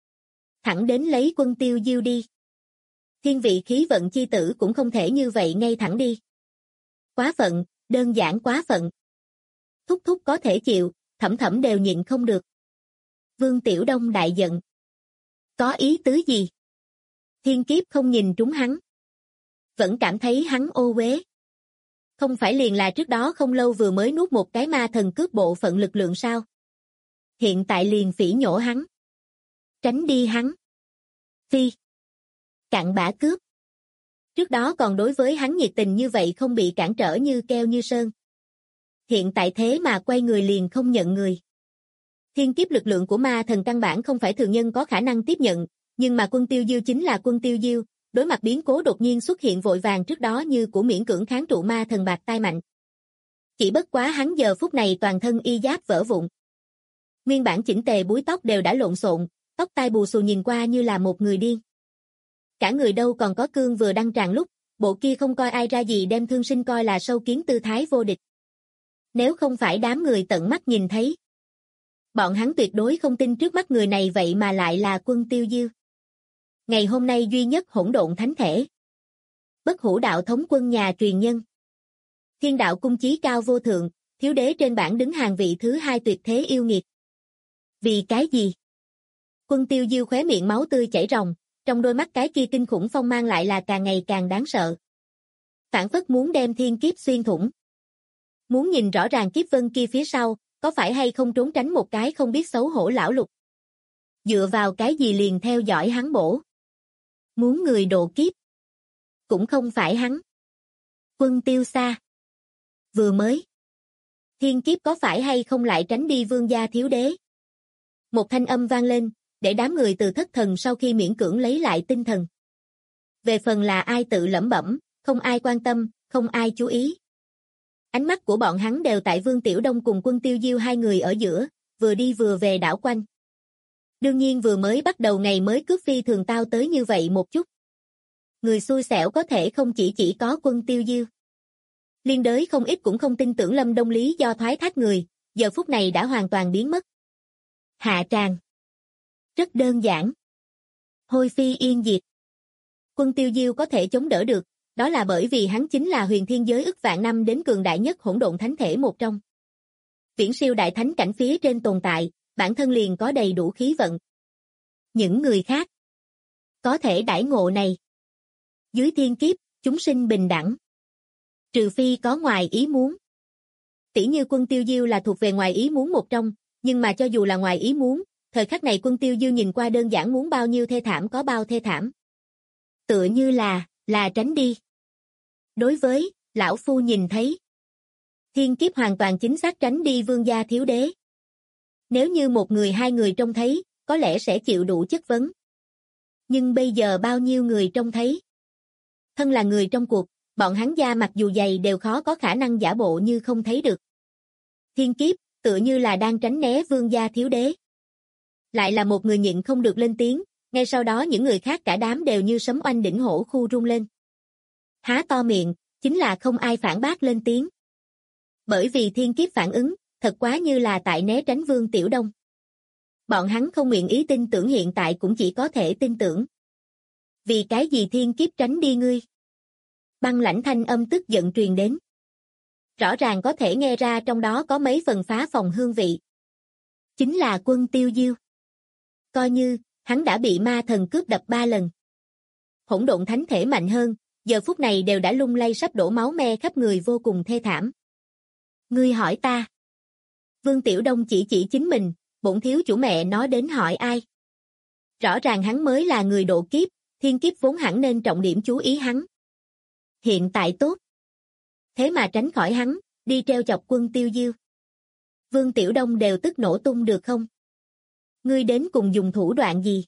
Thẳng đến lấy Quân Tiêu Diêu đi. Thiên vị khí vận chi tử cũng không thể như vậy ngay thẳng đi. Quá phận, đơn giản quá phận. Thúc thúc có thể chịu, thẩm thẩm đều nhịn không được. Vương Tiểu Đông đại giận. Có ý tứ gì? Thiên kiếp không nhìn trúng hắn. Vẫn cảm thấy hắn ô uế. Không phải liền là trước đó không lâu vừa mới nuốt một cái ma thần cướp bộ phận lực lượng sao? Hiện tại liền phỉ nhổ hắn. Tránh đi hắn. Phi. Cặn bã cướp. Trước đó còn đối với hắn nhiệt tình như vậy không bị cản trở như keo như sơn. Hiện tại thế mà quay người liền không nhận người. Thiên kiếp lực lượng của ma thần căn bản không phải thường nhân có khả năng tiếp nhận, nhưng mà Quân Tiêu Diêu chính là Quân Tiêu Diêu, đối mặt biến cố đột nhiên xuất hiện vội vàng trước đó như của miễn cưỡng kháng trụ ma thần bạc tai mạnh. Chỉ bất quá hắn giờ phút này toàn thân y giáp vỡ vụn. Nguyên bản chỉnh tề búi tóc đều đã lộn xộn, tóc tai bù xù nhìn qua như là một người điên. Cả người đâu còn có cương vừa đăng tràng lúc, bộ kia không coi ai ra gì đem Thương Sinh coi là sâu kiến tư thái vô địch. Nếu không phải đám người tận mắt nhìn thấy, bọn hắn tuyệt đối không tin trước mắt người này vậy mà lại là Quân Tiêu Diêu. Ngày hôm nay duy nhất hỗn độn thánh thể. Bất hủ đạo thống quân nhà truyền nhân. Thiên đạo cung chí cao vô thượng, thiếu đế trên bảng đứng hàng vị thứ 2 tuyệt thế yêu nghiệt. Vì cái gì? Quân Tiêu Diêu khóe miệng máu tươi chảy ròng, trong đôi mắt cái kia kinh khủng phong mang lại là càng ngày càng đáng sợ. Phản phất muốn đem thiên kiếp xuyên thủng. Muốn nhìn rõ ràng kiếp vân kia phía sau, có phải hay không trốn tránh một cái không biết xấu hổ lão lục. Dựa vào cái gì liền theo dõi hắn bổ. Muốn người độ kiếp. Cũng không phải hắn. Quân Tiêu Sa. Vừa mới. Thiên kiếp có phải hay không lại tránh đi vương gia thiếu đế? Một thanh âm vang lên, để đám người từ thất thần sau khi miễn cưỡng lấy lại tinh thần. Về phần là ai tự lẩm bẩm, không ai quan tâm, không ai chú ý. Ánh mắt của bọn hắn đều tại Vương Tiểu Đông cùng Quân Tiêu Diêu hai người ở giữa, vừa đi vừa về đảo quanh. Đương nhiên vừa mới bắt đầu ngày mới cướp phi thường tao tới như vậy một chút. Người xui xẻo có thể không chỉ có Quân Tiêu Diêu. Liên đới không ít cũng không tin tưởng Lâm Đông lý do thoái thác người, giờ phút này đã hoàn toàn biến mất. Hạ tràng. Rất đơn giản. Hôi phi yên diệt. Quân Tiêu Diêu có thể chống đỡ được, đó là bởi vì hắn chính là huyền thiên giới ức vạn năm đến cường đại nhất hỗn độn thánh thể một trong. Viễn siêu đại thánh cảnh phía trên tồn tại, bản thân liền có đầy đủ khí vận. Những người khác có thể đãi ngộ này. Dưới thiên kiếp, chúng sinh bình đẳng. Trừ phi có ngoài ý muốn. Tỷ như Quân Tiêu Diêu là thuộc về ngoài ý muốn một trong, nhưng mà cho dù là ngoài ý muốn, thời khắc này Quân Tiêu Diêu nhìn qua đơn giản muốn bao nhiêu thê thảm có bao thê thảm. Tựa như là tránh đi. Đối với, lão phu nhìn thấy. Thiên kiếp hoàn toàn chính xác tránh đi vương gia thiếu đế. Nếu như một người hai người trông thấy, có lẽ sẽ chịu đủ chất vấn. Nhưng bây giờ bao nhiêu người trông thấy? Thân là người trong cuộc, bọn hắn da mặc dù dày đều khó có khả năng giả bộ như không thấy được. Thiên kiếp, tựa như là đang tránh né vương gia thiếu đế. Lại là một người nhịn không được lên tiếng, ngay sau đó những người khác cả đám đều như sấm oanh đỉnh hổ khu rung lên. Há to miệng, chính là không ai phản bác lên tiếng. Bởi vì thiên kiếp phản ứng, thật quá như là tại né tránh Vương Tiểu Đông. Bọn hắn không nguyện ý tin tưởng hiện tại cũng chỉ có thể tin tưởng. Vì cái gì thiên kiếp tránh đi ngươi? Băng lãnh thanh âm tức giận truyền đến. Rõ ràng có thể nghe ra trong đó có mấy phần phá phòng hương vị. Chính là Quân Tiêu Diêu. Coi như, hắn đã bị ma thần cướp đập 3 lần. Hỗn độn thánh thể mạnh hơn, giờ phút này đều đã lung lay sắp đổ máu me khắp người vô cùng thê thảm. Ngươi hỏi ta. Vương Tiểu Đông chỉ chính mình, bổn thiếu chủ mẹ nói đến hỏi ai. Rõ ràng hắn mới là người độ kiếp, thiên kiếp vốn hẳn nên trọng điểm chú ý hắn. Hiện tại tốt. Thế mà tránh khỏi hắn, đi treo chọc Quân Tiêu Diêu. Vương Tiểu Đông đều tức nổ tung được không? Ngươi đến cùng dùng thủ đoạn gì?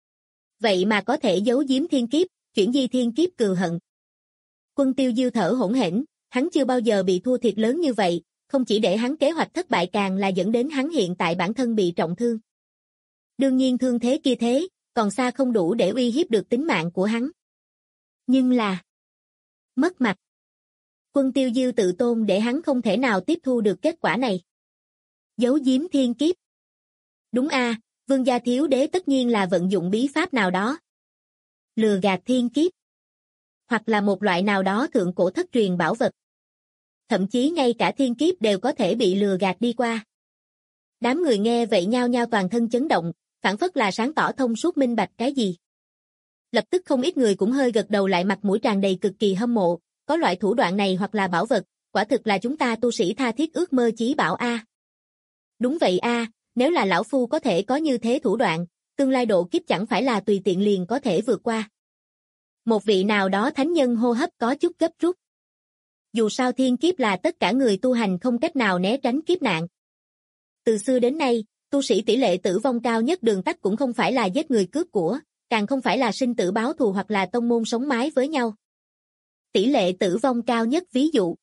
Vậy mà có thể giấu giếm thiên kiếp, chuyển di thiên kiếp cừu hận. Quân Tiêu Diêu thở hổn hển, hắn chưa bao giờ bị thua thiệt lớn như vậy, không chỉ để hắn kế hoạch thất bại càng là dẫn đến hắn hiện tại bản thân bị trọng thương. Đương nhiên thương thế kia thế, còn xa không đủ để uy hiếp được tính mạng của hắn. Nhưng là mất mặt. Quân Tiêu Diêu tự tôn để hắn không thể nào tiếp thu được kết quả này. Giấu giếm thiên kiếp. Đúng a, vương gia thiếu đế tất nhiên là vận dụng bí pháp nào đó. Lừa gạt thiên kiếp. Hoặc là một loại nào đó thượng cổ thất truyền bảo vật. Thậm chí ngay cả thiên kiếp đều có thể bị lừa gạt đi qua. Đám người nghe vậy nhao nhao toàn thân chấn động, phảng phất là sáng tỏ thông suốt minh bạch cái gì. Lập tức không ít người cũng hơi gật đầu lại mặt mũi tràn đầy cực kỳ hâm mộ, có loại thủ đoạn này hoặc là bảo vật, quả thực là chúng ta tu sĩ tha thiết ước mơ chí bảo a. Đúng vậy a, nếu là lão phu có thể có như thế thủ đoạn, tương lai độ kiếp chẳng phải là tùy tiện liền có thể vượt qua. Một vị nào đó thánh nhân hô hấp có chút gấp rút. Dù sao thiên kiếp là tất cả người tu hành không cách nào né tránh kiếp nạn. Từ xưa đến nay, tu sĩ tỷ lệ tử vong cao nhất đường tắt cũng không phải là giết người cướp của, càng không phải là sinh tử báo thù hoặc là tông môn sống mái với nhau. Tỷ lệ tử vong cao nhất ví dụ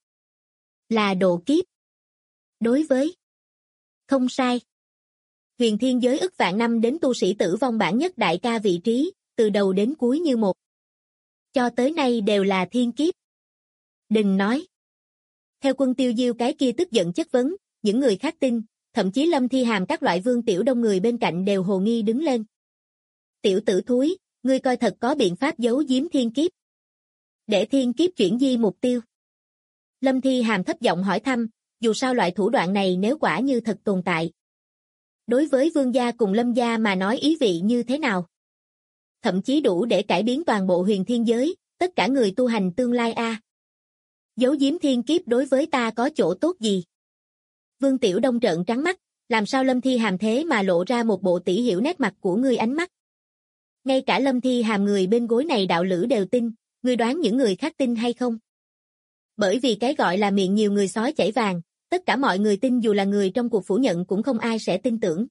là độ kiếp. Đối với không sai. Huyền thiên giới ức vạn năm đến tu sĩ tử vong bản nhất đại ca vị trí, từ đầu đến cuối như một. Cho tới nay đều là thiên kiếp. Đừng nói. Theo Quân Tiêu Diêu cái kia tức giận chất vấn, những người khác tin, thậm chí Lâm Thi Hàm các loại Vương Tiểu Đông người bên cạnh đều hồ nghi đứng lên. Tiểu tử thúi, ngươi coi thật có biện pháp giấu giếm thiên kiếp. Để thiên kiếp chuyển di mục tiêu. Lâm Thi Hàm thấp giọng hỏi thăm, dù sao loại thủ đoạn này nếu quả như thật tồn tại. Đối với Vương gia cùng Lâm gia mà nói ý vị như thế nào? Thậm chí đủ để cải biến toàn bộ huyền thiên giới, tất cả người tu hành tương lai a. Giấu giếm thiên kiếp đối với ta có chỗ tốt gì? Vương Tiểu Đông trợn trắng mắt, làm sao Lâm Thi Hàm thế mà lộ ra một bộ tỉ hiểu nét mặt của ngươi ánh mắt. Ngay cả Lâm Thi Hàm người bên gối này đạo lữ đều tin, ngươi đoán những người khác tin hay không? Bởi vì cái gọi là miệng nhiều người sói chảy vàng, tất cả mọi người tin dù là người trong cuộc phủ nhận cũng không ai sẽ tin tưởng.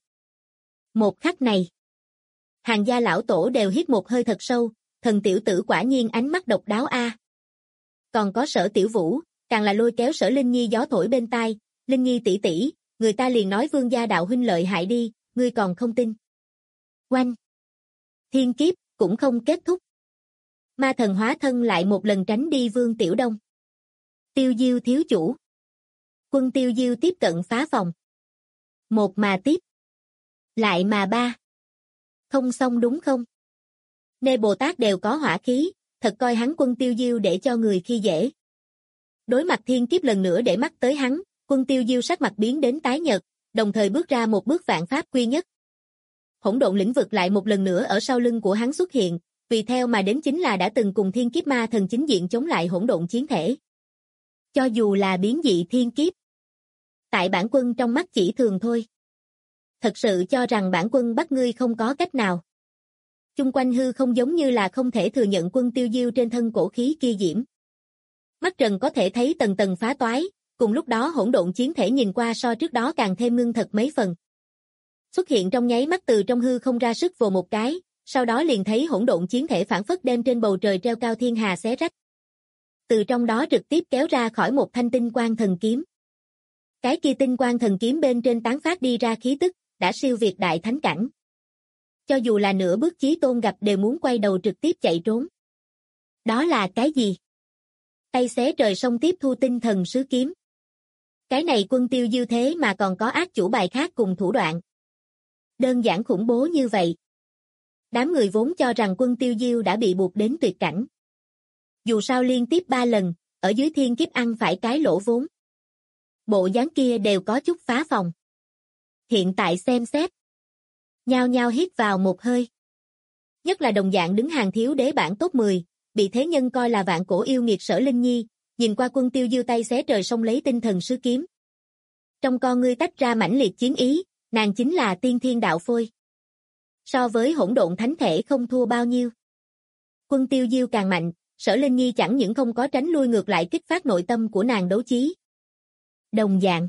Một khắc này, Hàng gia lão tổ đều hít một hơi thật sâu, thần tiểu tử quả nhiên ánh mắt độc đáo a. Còn có Sở Tiểu Vũ, càng là lôi kéo Sở Linh Nhi gió thổi bên tai, Linh Nhi tỷ tỷ, người ta liền nói Vương gia đạo huynh lợi hại đi, ngươi còn không tin. Oanh! Thiên kiếp cũng không kết thúc. Ma thần hóa thân lại một lần tránh đi Vương Tiểu Đông. Tiêu Diêu thiếu chủ. Quân Tiêu Diêu tiếp cận phá phòng. Một mà tiếp. Lại mà ba. Không xong đúng không? Nê Bồ Tát đều có hỏa khí, thật coi hắn Quân Tiêu Diêu để cho người khi dễ. Đối mặt thiên kiếp lần nữa để mắt tới hắn, Quân Tiêu Diêu sắc mặt biến đến tái nhợt, đồng thời bước ra một bước vạn pháp quy nhất. Hỗn độn lĩnh vực lại một lần nữa ở sau lưng của hắn xuất hiện, vì theo mà đến chính là đã từng cùng thiên kiếp ma thần chính diện chống lại hỗn độn chiến thể. Cho dù là biến dị thiên kiếp, tại bản quân trong mắt chỉ thường thôi. Thật sự cho rằng bản quân bắt ngươi không có cách nào. Chung quanh hư không giống như là không thể thừa nhận Quân Tiêu Diêu trên thân cổ khí kia diễm. Mắt trần có thể thấy tầng tầng phá toái, cùng lúc đó hỗn độn chiến thể nhìn qua so trước đó càng thêm ngưng thật mấy phần. Xuất hiện trong nháy mắt từ trong hư không ra sức vồ một cái, sau đó liền thấy hỗn độn chiến thể phản phất đem trên bầu trời treo cao thiên hà xé rách. Từ trong đó trực tiếp kéo ra khỏi một thanh tinh quang thần kiếm. Cái kia tinh quang thần kiếm bên trên tán phát đi ra khí tức, đã siêu việt đại thánh cảnh. Cho dù là nửa bước chí tôn gặp đều muốn quay đầu trực tiếp chạy trốn. Đó là cái gì? Tay xé trời sông tiếp thu tinh thần sứ kiếm. Cái này Quân Tiêu Diêu thế mà còn có ác chủ bài khác cùng thủ đoạn. Đơn giản khủng bố như vậy. Đám người vốn cho rằng Quân Tiêu Diêu đã bị buộc đến tuyệt cảnh. Dù sao liên tiếp 3 lần, ở dưới thiên kiếp ăn phải cái lỗ vốn. Bộ dáng kia đều có chút phá phòng. Hiện tại xem xét. Nhao nhao hít vào một hơi. Nhất là đồng dạng đứng hàng thiếu đế bảng top 10, bị thế nhân coi là vạn cổ yêu nghiệt Sở Linh Nhi, nhìn qua Quân Tiêu Diêu tay xé trời sông lấy tinh thần sứ kiếm. Trong con ngươi tách ra mãnh liệt chiến ý, nàng chính là tiên thiên đạo phôi. So với hỗn độn thánh thể không thua bao nhiêu. Quân Tiêu Diêu càng mạnh, Sở Linh Nhi chẳng những không có tránh lui ngược lại kích phát nội tâm của nàng đấu chí. Đồng dạng.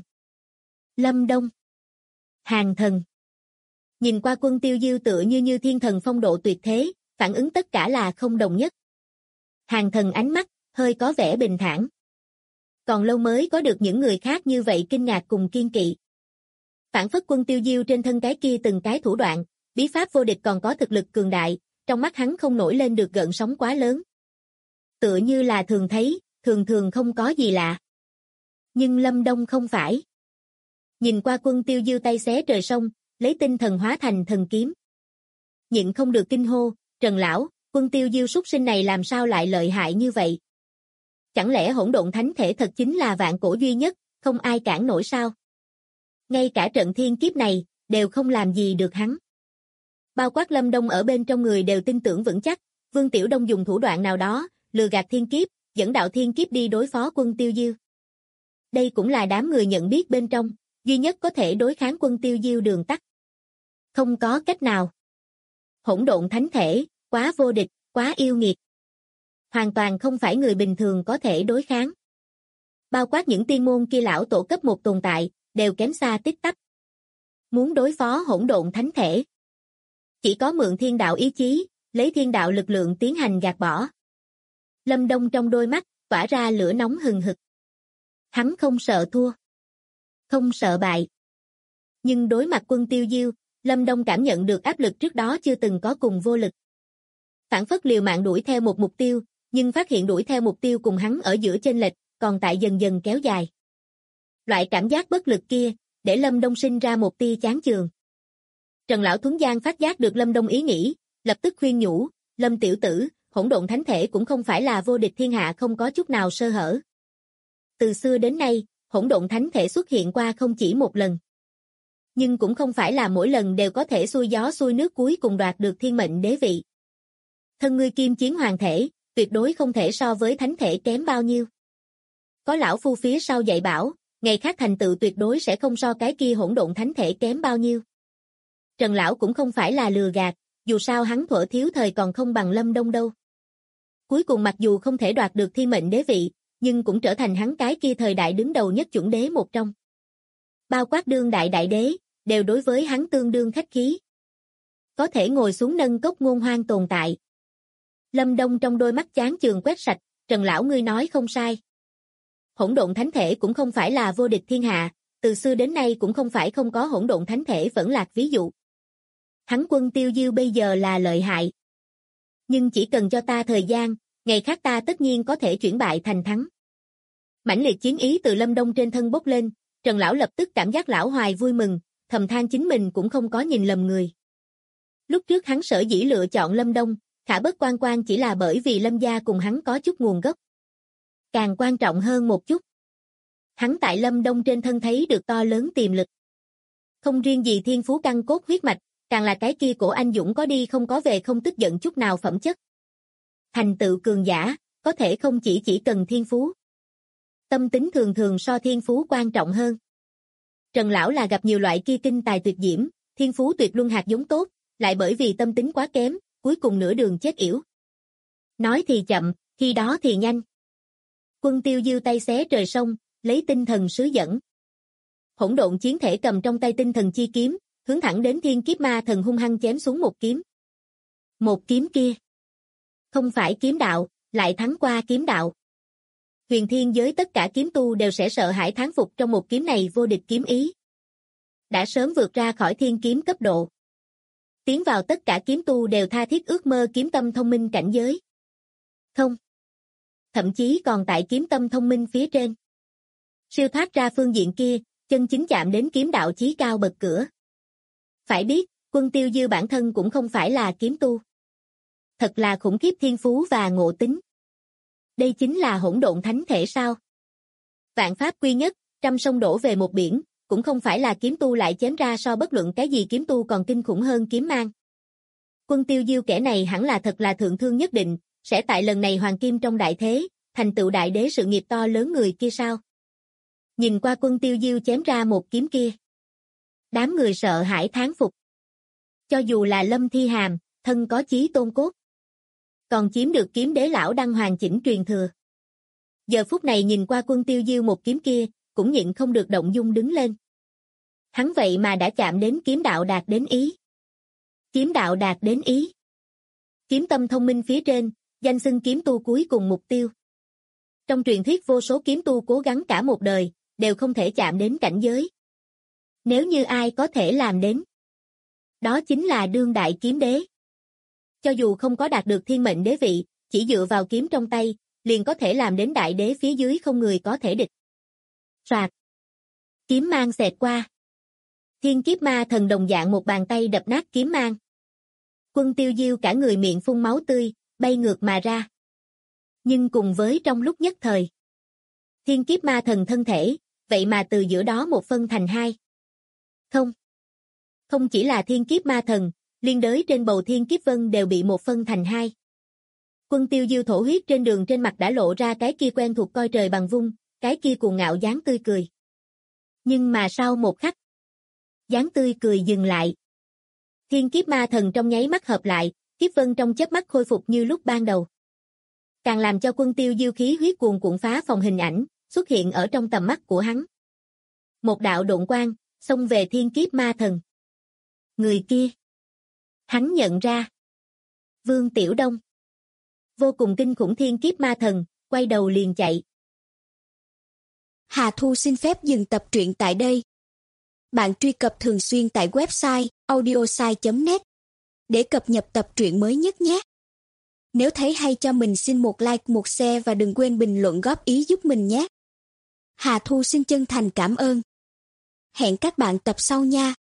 Lâm Đông. Hàng thần. Nhìn qua Quân Tiêu Diêu tựa như thiên thần phong độ tuyệt thế, phản ứng tất cả là không đồng nhất. Hàng thần ánh mắt, hơi có vẻ bình thản. Còn lâu mới có được những người khác như vậy kinh ngạc cùng kiên kỵ. Phản phất Quân Tiêu Diêu trên thân cái kia từng cái thủ đoạn, bí pháp vô địch còn có thực lực cường đại, trong mắt hắn không nổi lên được gợn sóng quá lớn. Tựa như là thường thấy, thường thường không có gì lạ. Nhưng Lâm Đông không phải. Nhìn qua Quân Tiêu Diêu tay xé trời sông, lấy tinh thần hóa thành thần kiếm. Nhịn không được kinh hô, Trần lão, Quân Tiêu Diêu súc sinh này làm sao lại lợi hại như vậy? Chẳng lẽ hỗn độn thánh thể thật chính là vạn cổ duy nhất, không ai cản nổi sao? Ngay cả trận thiên kiếp này, đều không làm gì được hắn. Bao quát Lâm Đông ở bên trong người đều tin tưởng vững chắc, Vương Tiểu Đông dùng thủ đoạn nào đó, lừa gạt thiên kiếp, dẫn đạo thiên kiếp đi đối phó Quân Tiêu Diêu. Đây cũng là đám người nhận biết bên trong, duy nhất có thể đối kháng Quân Tiêu Diêu đường tắt. Không có cách nào. Hỗn độn thánh thể, quá vô địch, quá yêu nghiệt. Hoàn toàn không phải người bình thường có thể đối kháng. Bao quát những tiên môn kia lão tổ cấp 1 tồn tại, đều kém xa tích tắp. Muốn đối phó hỗn độn thánh thể, chỉ có mượn thiên đạo ý chí, lấy thiên đạo lực lượng tiến hành gạt bỏ. Lâm Đông trong đôi mắt, tỏa ra lửa nóng hừng hực. Hắn không sợ thua. Không sợ bại. Nhưng đối mặt Quân Tiêu Diêu, Lâm Đông cảm nhận được áp lực trước đó chưa từng có cùng vô lực. Phản phất liều mạng đuổi theo một mục tiêu, nhưng phát hiện đuổi theo mục tiêu cùng hắn ở giữa chênh lệch, còn tại dần dần kéo dài. Loại cảm giác bất lực kia, để Lâm Đông sinh ra một tia chán chường. Trần Lão Thuấn Gian phát giác được Lâm Đông ý nghĩ, lập tức khuyên nhủ, Lâm tiểu tử, hỗn độn thánh thể cũng không phải là vô địch thiên hạ không có chút nào sơ hở. Từ xưa đến nay, hỗn độn thánh thể xuất hiện qua không chỉ một lần. Nhưng cũng không phải là mỗi lần đều có thể xuôi gió xuôi nước cuối cùng đoạt được thiên mệnh đế vị. Thân ngươi kim chiến hoàng thể, tuyệt đối không thể so với thánh thể kém bao nhiêu. Có lão phu phía sau dạy bảo, ngày khác thành tựu tuyệt đối sẽ không so cái kia hỗn độn thánh thể kém bao nhiêu. Trần Lão cũng không phải là lừa gạt, dù sao hắn thuở thiếu thời còn không bằng Lâm Đông đâu. Cuối cùng mặc dù không thể đoạt được thiên mệnh đế vị, nhưng cũng trở thành hắn cái kia thời đại đứng đầu nhất chuẩn đế một trong. Bao quát đương đại đại đế, đều đối với hắn tương đương khách khí. Có thể ngồi xuống nâng cốc ngôn hoang tồn tại. Lâm Đông trong đôi mắt chán chường quét sạch, Trần Lão ngươi nói không sai. Hỗn độn thánh thể cũng không phải là vô địch thiên hạ, từ xưa đến nay cũng không phải không có hỗn độn thánh thể vẫn lạc ví dụ. Hắn Quân Tiêu Diêu bây giờ là lợi hại. Nhưng chỉ cần cho ta thời gian, ngày khác ta tất nhiên có thể chuyển bại thành thắng. Mãnh liệt chiến ý từ Lâm Đông trên thân bốc lên, Trần Lão lập tức cảm giác lão hoài vui mừng, thầm than chính mình cũng không có nhìn lầm người. Lúc trước hắn sở dĩ lựa chọn Lâm Đông, khả bất quan quan chỉ là bởi vì Lâm gia cùng hắn có chút nguồn gốc. Càng quan trọng hơn một chút. Hắn tại Lâm Đông trên thân thấy được to lớn tiềm lực. Không riêng gì thiên phú căn cốt huyết mạch, càng là cái kia cổ anh dũng có đi không có về không tức giận chút nào phẩm chất. Thành tựu cường giả, có thể không chỉ cần thiên phú. Tâm tính thường thường so thiên phú quan trọng hơn. Trần Lão là gặp nhiều loại kia kinh tài tuyệt diễm, thiên phú tuyệt luân hạt giống tốt, lại bởi vì tâm tính quá kém, cuối cùng nửa đường chết yểu. Nói thì chậm, khi đó thì nhanh. Quân Tiêu Diêu tay xé trời sông, lấy tinh thần sứ dẫn. Hỗn độn chiến thể cầm trong tay tinh thần chi kiếm, hướng thẳng đến Thiên Kiếp Ma Thần hung hăng chém xuống một kiếm. Một kiếm kia, không phải kiếm đạo, lại thắng qua kiếm đạo. Huyền thiên giới tất cả kiếm tu đều sẽ sợ hãi thán phục trong một kiếm này vô địch kiếm ý. Đã sớm vượt ra khỏi thiên kiếm cấp độ. Tiến vào tất cả kiếm tu đều tha thiết ước mơ kiếm tâm thông minh cảnh giới. Không. Thậm chí còn tại kiếm tâm thông minh phía trên. Siêu thoát ra phương diện kia, chân chính chạm đến kiếm đạo chí cao bậc cửa. Phải biết, Quân Tiêu Diêu bản thân cũng không phải là kiếm tu. Thật là khủng khiếp thiên phú và ngộ tính. Đây chính là hỗn độn thánh thể sao? Vạn pháp quy nhất, trăm sông đổ về một biển, cũng không phải là kiếm tu lại chém ra so bất luận cái gì kiếm tu còn kinh khủng hơn kiếm mang. Quân Tiêu Diêu kẻ này hẳn là thật là thượng thương nhất định, sẽ tại lần này hoàng kim trong đại thế, thành tựu đại đế sự nghiệp to lớn người kia sao? Nhìn qua Quân Tiêu Diêu chém ra một kiếm kia. Đám người sợ hãi thán phục. Cho dù là Lâm Thi Hàm, thân có chí tôn cốt. Còn chiếm được kiếm đế lão đăng hoàn chỉnh truyền thừa. Giờ phút này nhìn qua Quân Tiêu Diêu một kiếm kia, cũng nhịn không được động dung đứng lên. Hắn vậy mà đã chạm đến kiếm đạo đạt đến ý. Kiếm đạo đạt đến ý. Kiếm tâm thông minh phía trên, danh xưng kiếm tu cuối cùng mục tiêu. Trong truyền thuyết vô số kiếm tu cố gắng cả một đời, đều không thể chạm đến cảnh giới. Nếu như ai có thể làm đến, đó chính là đương đại kiếm đế. Cho dù không có đạt được thiên mệnh đế vị, chỉ dựa vào kiếm trong tay, liền có thể làm đến đại đế phía dưới không người có thể địch. Soạt. Kiếm mang xẹt qua. Thiên Kiếp Ma Thần đồng dạng một bàn tay đập nát kiếm mang. Quân Tiêu Diêu cả người miệng phun máu tươi, bay ngược mà ra. Nhưng cùng với trong lúc nhất thời, Thiên Kiếp Ma Thần thân thể, vậy mà từ giữa đó một phân thành hai. Không chỉ là Thiên Kiếp Ma Thần, liên đới trên bầu Thiên Kiếp Vân đều bị một phân thành hai. Quân Tiêu Diêu thổ huyết trên đường trên mặt đã lộ ra cái kia quen thuộc coi trời bằng vung, cái kia cuồng ngạo dáng tươi cười. Nhưng mà sau một khắc, dáng tươi cười dừng lại. Thiên Kiếp Ma Thần trong nháy mắt hợp lại, Kiếp Vân trong chớp mắt khôi phục như lúc ban đầu. Càng làm cho Quân Tiêu Diêu khí huyết cuồn cuộn phá phòng hình ảnh, xuất hiện ở trong tầm mắt của hắn. Một đạo độn quang, xông về Thiên Kiếp Ma Thần. Người kia. Hắn nhận ra. Vương Tiểu Đông. Vô cùng kinh khủng Thiên Kiếp Ma Thần, quay đầu liền chạy. Hà Thu xin phép dừng tập truyện tại đây. Bạn truy cập thường xuyên tại website audiosai.net để cập nhật tập truyện mới nhất nhé. Nếu thấy hay cho mình xin một like, một share và đừng quên bình luận góp ý giúp mình nhé. Hà Thu xin chân thành cảm ơn. Hẹn các bạn tập sau nha.